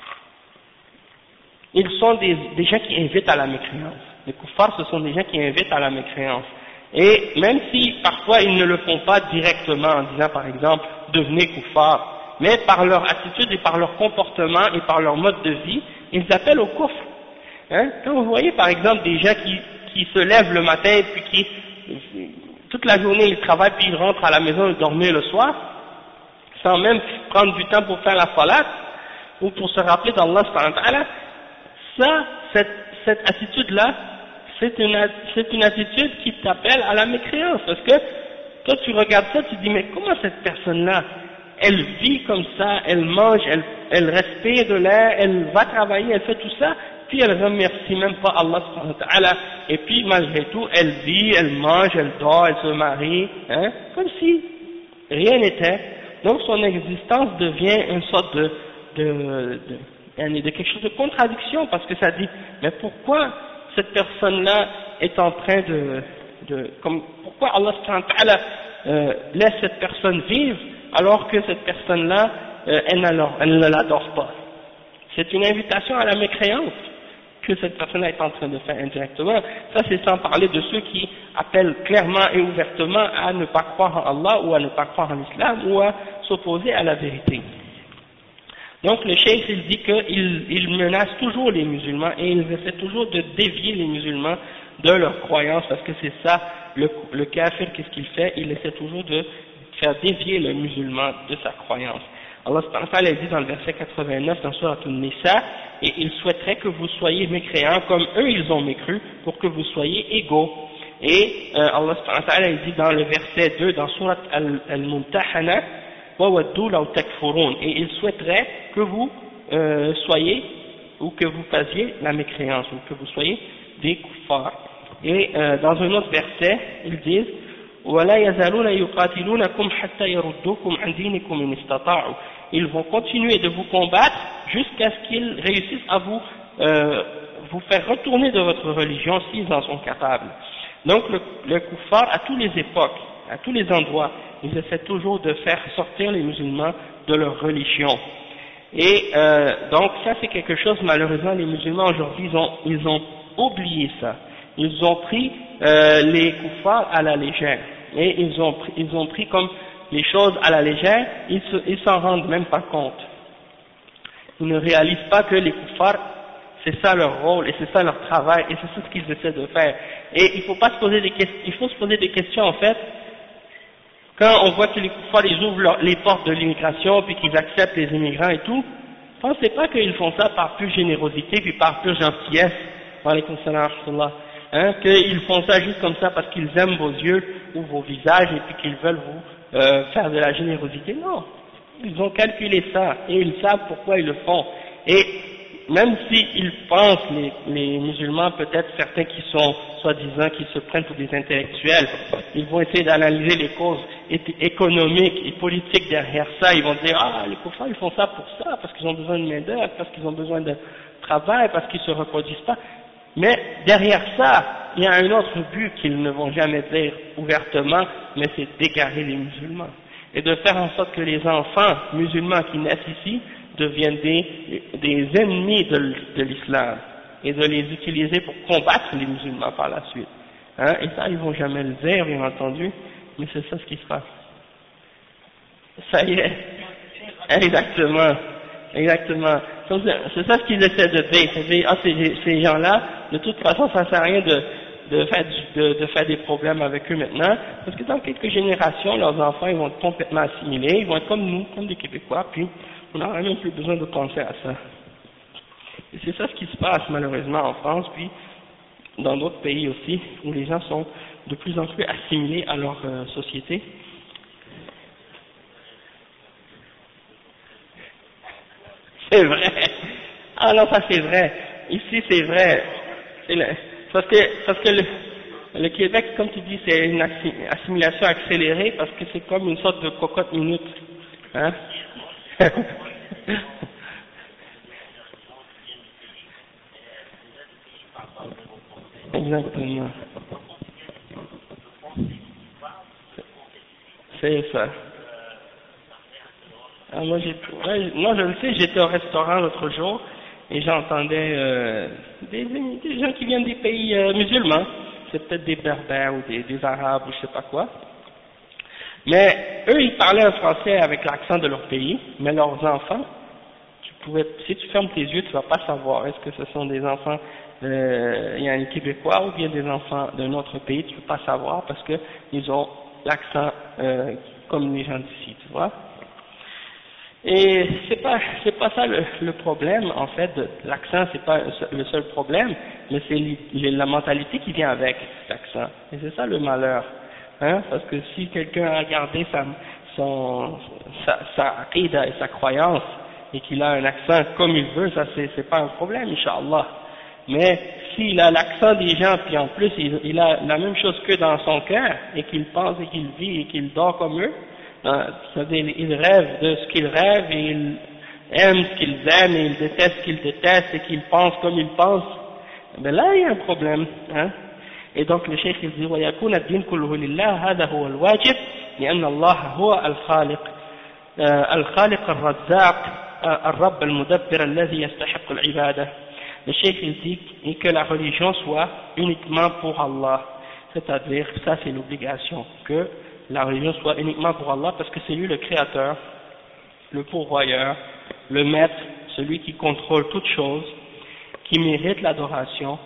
ils sont des gens qui invitent à la mécréance. Les kuffars, ce sont des gens qui invitent à la mécréance. Et même si parfois ils ne le font pas directement en disant par exemple devenez kuffar, mais par leur attitude et par leur comportement et par leur mode de vie, ils appellent au kufr. Hein? Quand vous voyez par exemple des gens qui se lèvent le matin et puis qui toute la journée ils travaillent puis ils rentrent à la maison et dorment le soir sans même prendre du temps pour faire la salat ou pour se rappeler d'Allah subhanahu wa ta'ala, cette attitude là c'est une attitude qui t'appelle à la mécréance, parce que toi tu regardes ça, tu dis mais comment cette personne là elle vit comme ça, elle mange, elle respire de l'air, elle va travailler, elle fait tout ça, puis elle remercie même pas Allah subhanahu wa ta'ala, et puis malgré tout, elle vit, elle mange, elle dort, elle se marie, hein, comme si rien n'était. Donc son existence devient une sorte de quelque chose de contradiction, parce que ça dit, mais pourquoi cette personne-là est en train pourquoi Allah subhanahu wa ta'ala laisse cette personne vivre, alors que cette personne-là, elle ne l'adore pas. C'est une invitation à la mécréance que cette personne-là est en train de faire indirectement. Ça, c'est sans parler de ceux qui appellent clairement et ouvertement à ne pas croire en Allah ou à ne pas croire en l'islam ou à s'opposer à la vérité. Donc le cheikh il dit qu'il menace toujours les musulmans et il essaie toujours de dévier les musulmans de leur croyance, parce que c'est ça, le kafir, qu'est-ce qu'il fait? Il essaie toujours de faire dévier le musulman de sa croyance. Allah subhanahu wa ta'ala dit dans le verset 89 dans Surat An-Nisa, et il souhaiterait que vous soyez mécréants comme eux ils ont mécru, pour que vous soyez égaux. Et Allah subhanahu wa ta'ala dit dans le verset 2 dans Surat Al-Mumtahana, وَوَدُّوا لَوْ تَكْفُرُونَ, et ils souhaiteraient que vous soyez, ou que vous fassiez la mécréance, ou que vous soyez des kuffars. Et dans un autre verset, ils disent وَلَا يَزَالُونَ يُقَاتِلُونَكُمْ حَتَّى يَرُدُّوكُمْ عَنْ دِينِكُمْ إِنِ اسْتَطَاعُوا. Ils vont continuer de vous combattre jusqu'à ce qu'ils réussissent à vous faire retourner de votre religion s'ils en sont capables. Donc le kuffar, à toutes les époques, à tous les endroits, ils essaient toujours de faire sortir les musulmans de leur religion. Et donc ça c'est quelque chose, malheureusement les musulmans aujourd'hui ils ont oublié ça. Ils ont pris les kuffars à la légère, et ils ont pris comme les choses à la légère, ils s'en rendent même pas compte. Ils ne réalisent pas que les kuffars, c'est ça leur rôle, et c'est ça leur travail, et c'est ça ce qu'ils essaient de faire. Et il faut pas se poser des questions, il faut se poser des questions en fait, quand on voit que les kuffars ils ouvrent les portes de l'immigration, puis qu'ils acceptent les immigrants et tout, pensez pas qu'ils font ça par pure générosité, puis par pure gentillesse, hein, qu'ils font ça juste comme ça parce qu'ils aiment vos yeux ou vos visages, et puis qu'ils veulent vous faire de la générosité. Non, ils ont calculé ça, et ils savent pourquoi ils le font. Et même s'ils pensent, les musulmans, peut-être certains qui sont soi-disant, qui se prennent pour des intellectuels, ils vont essayer d'analyser les causes économiques et politiques derrière ça. Ils vont dire, ah, les kuffars ils font ça pour ça, parce qu'ils ont besoin de main-d'œuvre, parce qu'ils ont besoin de travail, parce qu'ils se reproduisent pas. Mais derrière ça, il y a un autre but qu'ils ne vont jamais dire ouvertement, mais c'est d'égarer les musulmans. Et de faire en sorte que les enfants musulmans qui naissent ici deviennent des ennemis de l'islam, et de les utiliser pour combattre les musulmans par la suite. Hein, et ça, ils vont jamais le dire, bien entendu, mais c'est ça ce qui se passe. Ça y est, exactement. C'est ça ce qu'ils essaient de dire. C'est-à-dire, ces gens-là, de toute façon, ça sert à rien de faire des problèmes avec eux maintenant, parce que dans quelques générations, leurs enfants, ils vont être complètement assimilés, ils vont être comme nous, comme des Québécois, puis on n'aura même plus besoin de penser à ça. Et c'est ça ce qui se passe malheureusement en France, puis dans d'autres pays aussi, où les gens sont de plus en plus assimilés à leur société. C'est vrai. Ah non, ça c'est vrai. Ici c'est vrai. Parce que le Québec, comme tu dis, c'est une assimilation accélérée, parce que c'est comme une sorte de cocotte minute. Hein? Exactement. C'est ça. Ah, moi, je le sais, j'étais au restaurant l'autre jour et j'entendais des gens qui viennent des pays musulmans, c'est peut-être des berbères ou des arabes ou je sais pas quoi. Mais eux, ils parlaient un français avec l'accent de leur pays, mais leurs enfants, si tu fermes tes yeux, tu vas pas savoir est-ce que ce sont des enfants québécois ou bien des enfants d'un autre pays, tu peux pas savoir parce que ils ont l'accent comme les gens d'ici, tu vois. Et c'est pas ça le problème en fait, l'accent c'est pas le seul problème, mais c'est la mentalité qui vient avec l'accent. Et c'est ça le malheur, hein, parce que si quelqu'un a gardé sa aqida et sa croyance et qu'il a un accent comme il veut, ça c'est pas un problème, Inch'Allah. Mais s'il a l'accent des gens, puis en plus il a la même chose que dans son cœur, et qu'il pense et qu'il vit et qu'il dort comme eux, c'est-à-dire il rêve de ce qu'il rêve, et il aime ce qu'ils aiment, et il déteste ce qu'ils détestent, et qu'il pense comme il pense, ben là il y a un problème, hein. Et donc le cheikh il dit وَيَكُونَ الدِّينُ كُلُّهُ لِلَّهِ هذا هو الواجب لأن الله هو الخالق الرزاق الرب المدبر الذي يستحق العبادة. Le cheikh il dit que la religion soit uniquement pour Allah, c'est-à-dire ça c'est l'obligation, que la religion soit uniquement pour Allah, parce que c'est lui le créateur, le pourvoyeur, le maître, celui qui contrôle toutes choses, qui mérite l'adoration,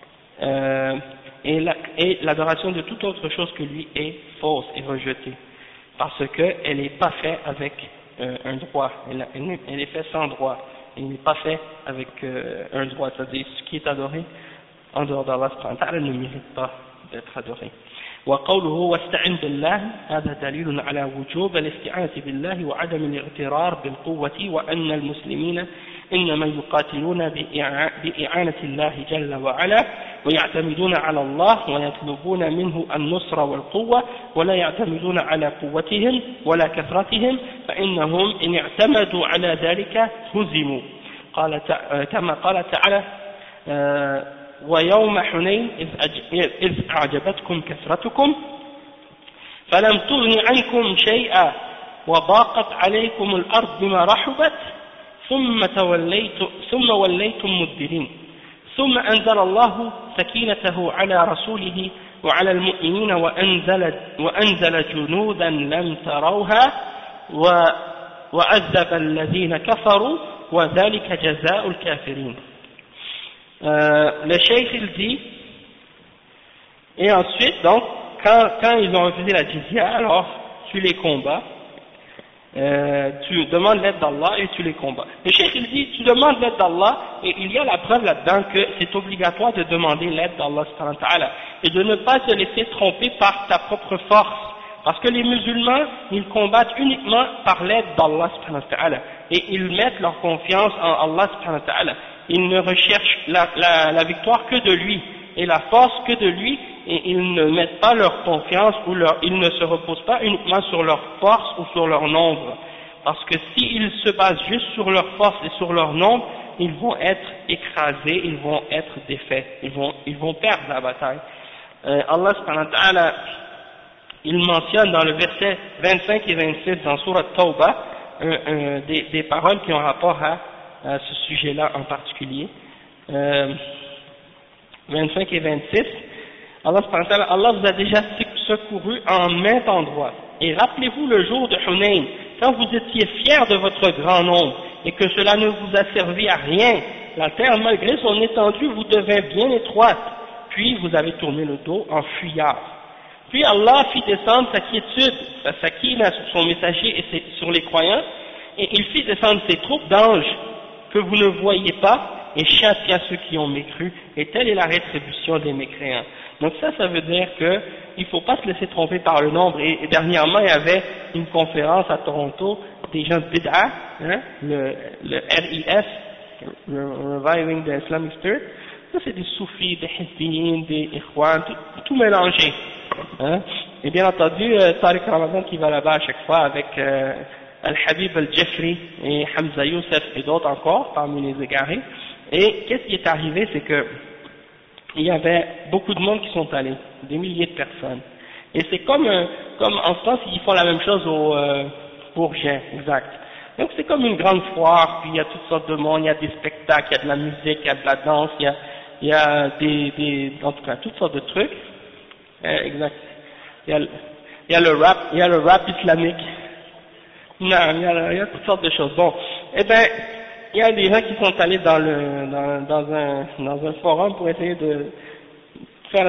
et l'adoration de toute autre chose que lui est fausse et rejetée, parce qu'elle n'est pas faite avec un droit, elle est faite sans droit, elle n'est pas faite avec un droit, c'est-à-dire ce qui est adoré en dehors d'Allah ne mérite pas d'être adoré. وقوله واستعن بالله هذا دليل على وجوب الاستعانة بالله وعدم الاغترار بالقوة وأن المسلمين إنما يقاتلون بإعانة الله جل وعلا ويعتمدون على الله ويطلبون منه النصر والقوة ولا يعتمدون على قوتهم ولا كثرتهم فإنهم إن اعتمدوا على ذلك هزموا كما قال تعالى ويوم حنين إذ أعجبتكم كثرتكم فلم تغن عنكم شيئا وضاقت عليكم الأرض بما رحبت ثم وليتم مدبرين ثم أنزل الله سكينته على رسوله وعلى المؤمنين وأنزل جنودا لم تروها وعذب الذين كفروا وذلك جزاء الكافرين. Le cheikh il dit, et ensuite donc quand ils ont refusé la jizya, alors tu les combats, tu demandes l'aide d'Allah et tu les combats. Le cheikh il dit tu demandes l'aide d'Allah et il y a la preuve là-dedans que c'est obligatoire de demander l'aide d'Allah subhanahu wa ta'ala et de ne pas se laisser tromper par ta propre force, parce que les musulmans ils combattent uniquement par l'aide d'Allah subhanahu wa ta'ala et ils mettent leur confiance en Allah subhanahu wa ta'ala. Ils ne recherchent la victoire que de lui et la force que de lui, et ils ne mettent pas leur confiance ou ils ne se reposent pas uniquement sur leur force ou sur leur nombre, parce que s'ils se basent juste sur leur force et sur leur nombre, ils vont être écrasés, ils vont être défaits, ils vont perdre la bataille. Allah subhanahu wa ta'ala il mentionne dans le verset 25 et 26 dans Sourate Tawbah des paroles qui ont rapport à ce sujet-là en particulier. 25 et 26, Allah vous a déjà secouru en maint endroit. Et rappelez-vous le jour de Hunayn, quand vous étiez fiers de votre grand nombre et que cela ne vous a servi à rien, la terre malgré son étendue vous devint bien étroite, puis vous avez tourné le dos en fuyard. Puis Allah fit descendre sa quiétude, sa sakina sur son messager et sur les croyants, et il fit descendre ses troupes d'anges que vous ne voyez pas, et châtia ceux qui ont mécru, et telle est la rétribution des mécréants. Donc ça veut dire qu'il ne faut pas se laisser tromper par le nombre, et dernièrement il y avait une conférence à Toronto, des gens de Bid'a, hein, le RIS, Reviving the Islamic Spirit, ça c'est des soufis, des hizbiyin, des ikhwan, tout mélangé. Hein. Et bien entendu, Tariq Ramadan qui va là-bas à chaque fois avec Al-Habib Al-Jeffri et Hamza Youssef et d'autres encore parmi les égarés. Et qu'est-ce qui est arrivé, c'est que il y avait beaucoup de monde qui sont allés, des milliers de personnes. Et c'est comme en France, ils font la même chose au Bourget, exact. Donc c'est comme une grande foire, puis il y a toutes sortes de monde, il y a des spectacles, il y a de la musique, il y a de la danse, il y a en tout cas toutes sortes de trucs. Exact. Il y a le rap islamique. Non, il y a toutes sortes de choses. Bon, eh ben, il y a des gens qui sont allés dans un forum pour essayer de faire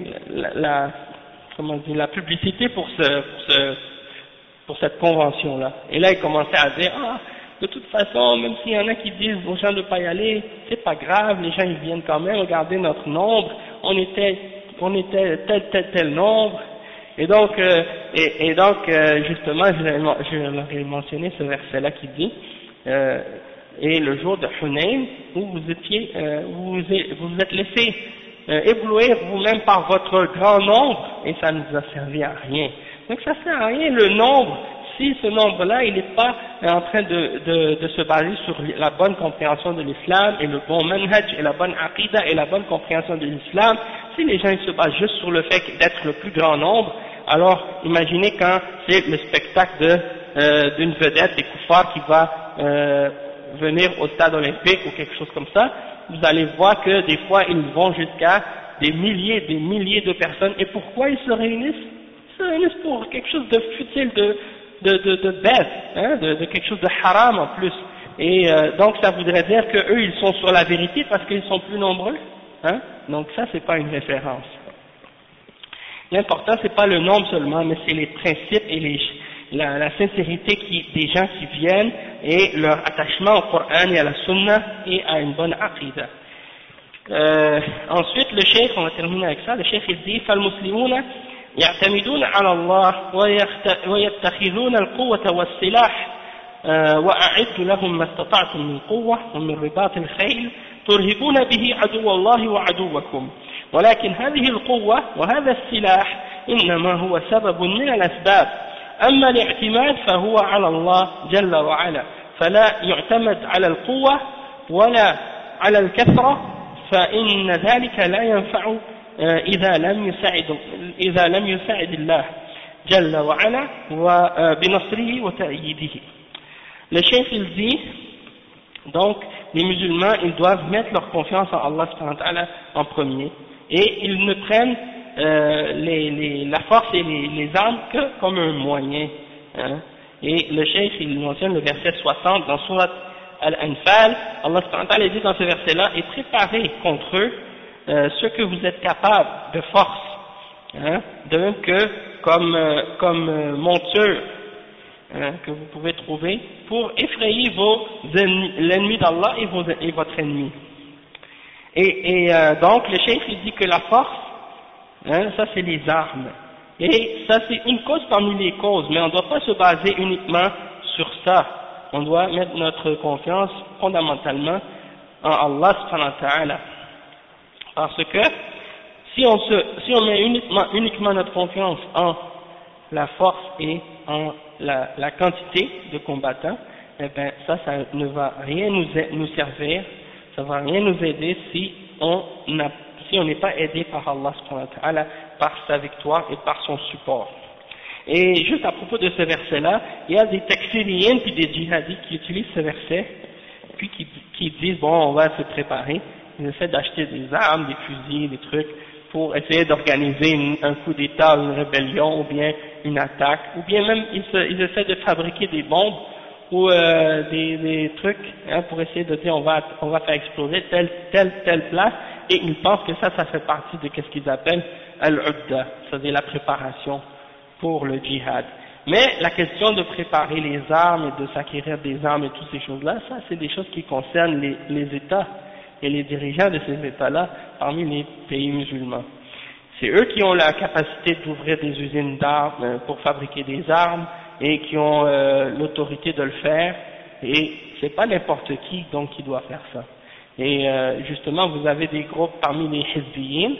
la publicité pour cette convention-là. Et là, ils commençaient à dire, de toute façon, même s'il y en a qui disent aux gens de ne pas y aller, c'est pas grave, les gens ils viennent quand même, regardez notre nombre, on était tel nombre. Et donc, justement, je leur ai mentionné ce verset-là qui dit, et le jour de Hunayn, où vous êtes laissé éblouir vous-même par votre grand nombre, et ça ne vous a servi à rien. Donc ça sert à rien le nombre, si ce nombre-là, il n'est pas en train de se baser sur la bonne compréhension de l'islam, et le bon manhaj, et la bonne aqidah, et la bonne compréhension de l'islam. Si les gens ils se basent juste sur le fait d'être le plus grand nombre, alors imaginez quand c'est le spectacle d'une vedette des koufars qui va venir au stade olympique ou quelque chose comme ça, vous allez voir que des fois ils vont jusqu'à des milliers de personnes. Et pourquoi ils se réunissent? Ils se réunissent pour quelque chose de futile, de bête, hein, de quelque chose de haram en plus. Et donc ça voudrait dire que eux ils sont sur la vérité parce qu'ils sont plus nombreux, hein. Donc ça c'est pas une référence. L'important c'est pas le nombre seulement, mais c'est les principes et la sincérité des gens qui viennent et leur attachement au Coran et à la Sunna et à une bonne aqidah. Ensuite le cheikh, on va terminer avec ça, le cheikh il dit فالمسلمون يعتمدون على الله ويتخذون القوة والسلاح وأعدوا لهم ما استطعتم من قوة ومن رباط الخيل ترهبون به عدو الله وعدوكم ولكن هذه القوة وهذا السلاح إنما هو سبب من الأسباب أما الاعتماد فهو على الله جل وعلا فلا يعتمد على القوة ولا على الكثرة فإن ذلك لا ينفع إذا لم يساعد الله جل وعلا وبنصره وتأييده. Le cheikh il dit donc les musulmans ils doivent mettre leur confiance en Allah subhanahu wa ta'ala en premier et ils ne prennent la force et les armes que comme un moyen hein. Et le cheikh il mentionne le verset 60 dans Surat Al-Anfal. Allah subhanahu wa ta'ala dit dans ce verset là et préparez contre eux ce que vous êtes capable de force hein, de même que comme monture hein, que vous pouvez trouver pour effrayer l'ennemi d'Allah et votre ennemi. Et donc le cheikh il dit que la force hein, ça c'est les armes et ça c'est une cause parmi les causes mais on ne doit pas se baser uniquement sur ça, on doit mettre notre confiance fondamentalement en Allah subhanahu wa ta'ala parce que si on met uniquement notre confiance en la force et en la quantité de combattants, eh bien ça ne va rien nous servir, ça va rien nous aider si on n'est pas aidé par Allah subhanahu wa ta'ala, par sa victoire et par son support. Et juste à propos de ce verset-là, il y a des takfiriens puis des djihadistes qui utilisent ce verset, puis qui disent bon on va se préparer, ils essaient d'acheter des armes, des fusils, des trucs, pour essayer d'organiser un coup d'état, une rébellion, ou bien une attaque, ou bien même ils essaient de fabriquer des bombes, ou des trucs, hein, pour essayer de dire on va faire exploser telle place, et ils pensent que ça fait partie de ce qu'ils appellent al-udda, c'est-à-dire la préparation pour le djihad. Mais la question de préparer les armes et de s'acquérir des armes et toutes ces choses-là, ça c'est des choses qui concernent les États et les dirigeants de ces États-là parmi les pays musulmans. C'est eux qui ont la capacité d'ouvrir des usines d'armes pour fabriquer des armes et qui ont l'autorité de le faire et c'est pas n'importe qui donc qui doit faire ça. Et justement vous avez des groupes parmi les hizbiyin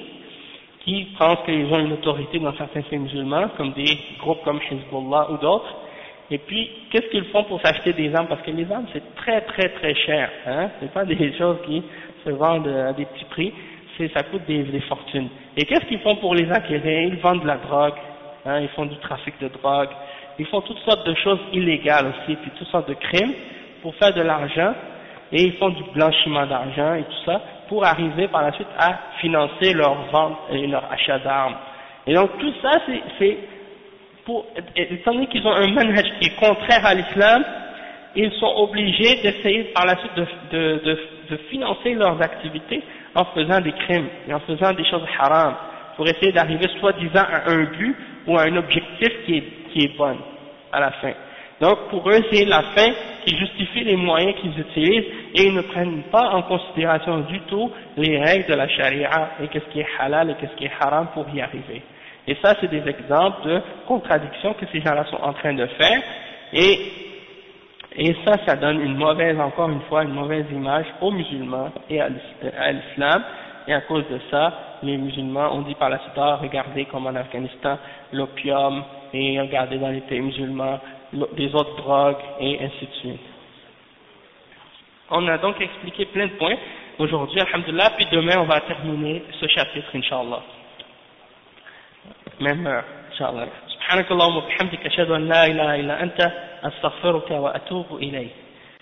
qui pensent qu'ils ont une autorité dans certains pays musulmans comme des groupes comme Hezbollah ou d'autres. Et puis, qu'est-ce qu'ils font pour s'acheter des armes? Parce que les armes, c'est très très très cher, hein? C'est pas des choses qui se vendent à des petits prix, ça coûte des fortunes. Et qu'est-ce qu'ils font pour les acquérir? Ils vendent de la drogue, hein? Ils font du trafic de drogue, ils font toutes sortes de choses illégales aussi, puis toutes sortes de crimes pour faire de l'argent, et ils font du blanchiment d'argent et tout ça, pour arriver par la suite à financer leur vente et leur achat d'armes. Et donc tout ça, c'est étant donné qu'ils ont un manhaj qui est contraire à l'islam, ils sont obligés d'essayer par la suite de financer leurs activités en faisant des crimes et en faisant des choses haram pour essayer d'arriver soi-disant à un but ou à un objectif qui est bon à la fin. Donc pour eux c'est la fin qui justifie les moyens qu'ils utilisent et ils ne prennent pas en considération du tout les règles de la charia et qu'est-ce qui est halal et qu'est-ce qui est haram pour y arriver. Et ça, c'est des exemples de contradictions que ces gens-là sont en train de faire. Et ça donne encore une fois, une mauvaise image aux musulmans et à l'islam. Et à cause de ça, les musulmans ont dit par la suite, regardez comme en Afghanistan, l'opium, et regardez dans les pays musulmans, des autres drogues, et ainsi de suite. On a donc expliqué plein de points aujourd'hui, alhamdulillah, puis demain on va terminer ce chapitre, inshallah. même heure, Inch'Allah. Subhanakallahumma wa bihamdika ashhadu an la ilaha illa anta astaghfiruka wa atubu ilayk.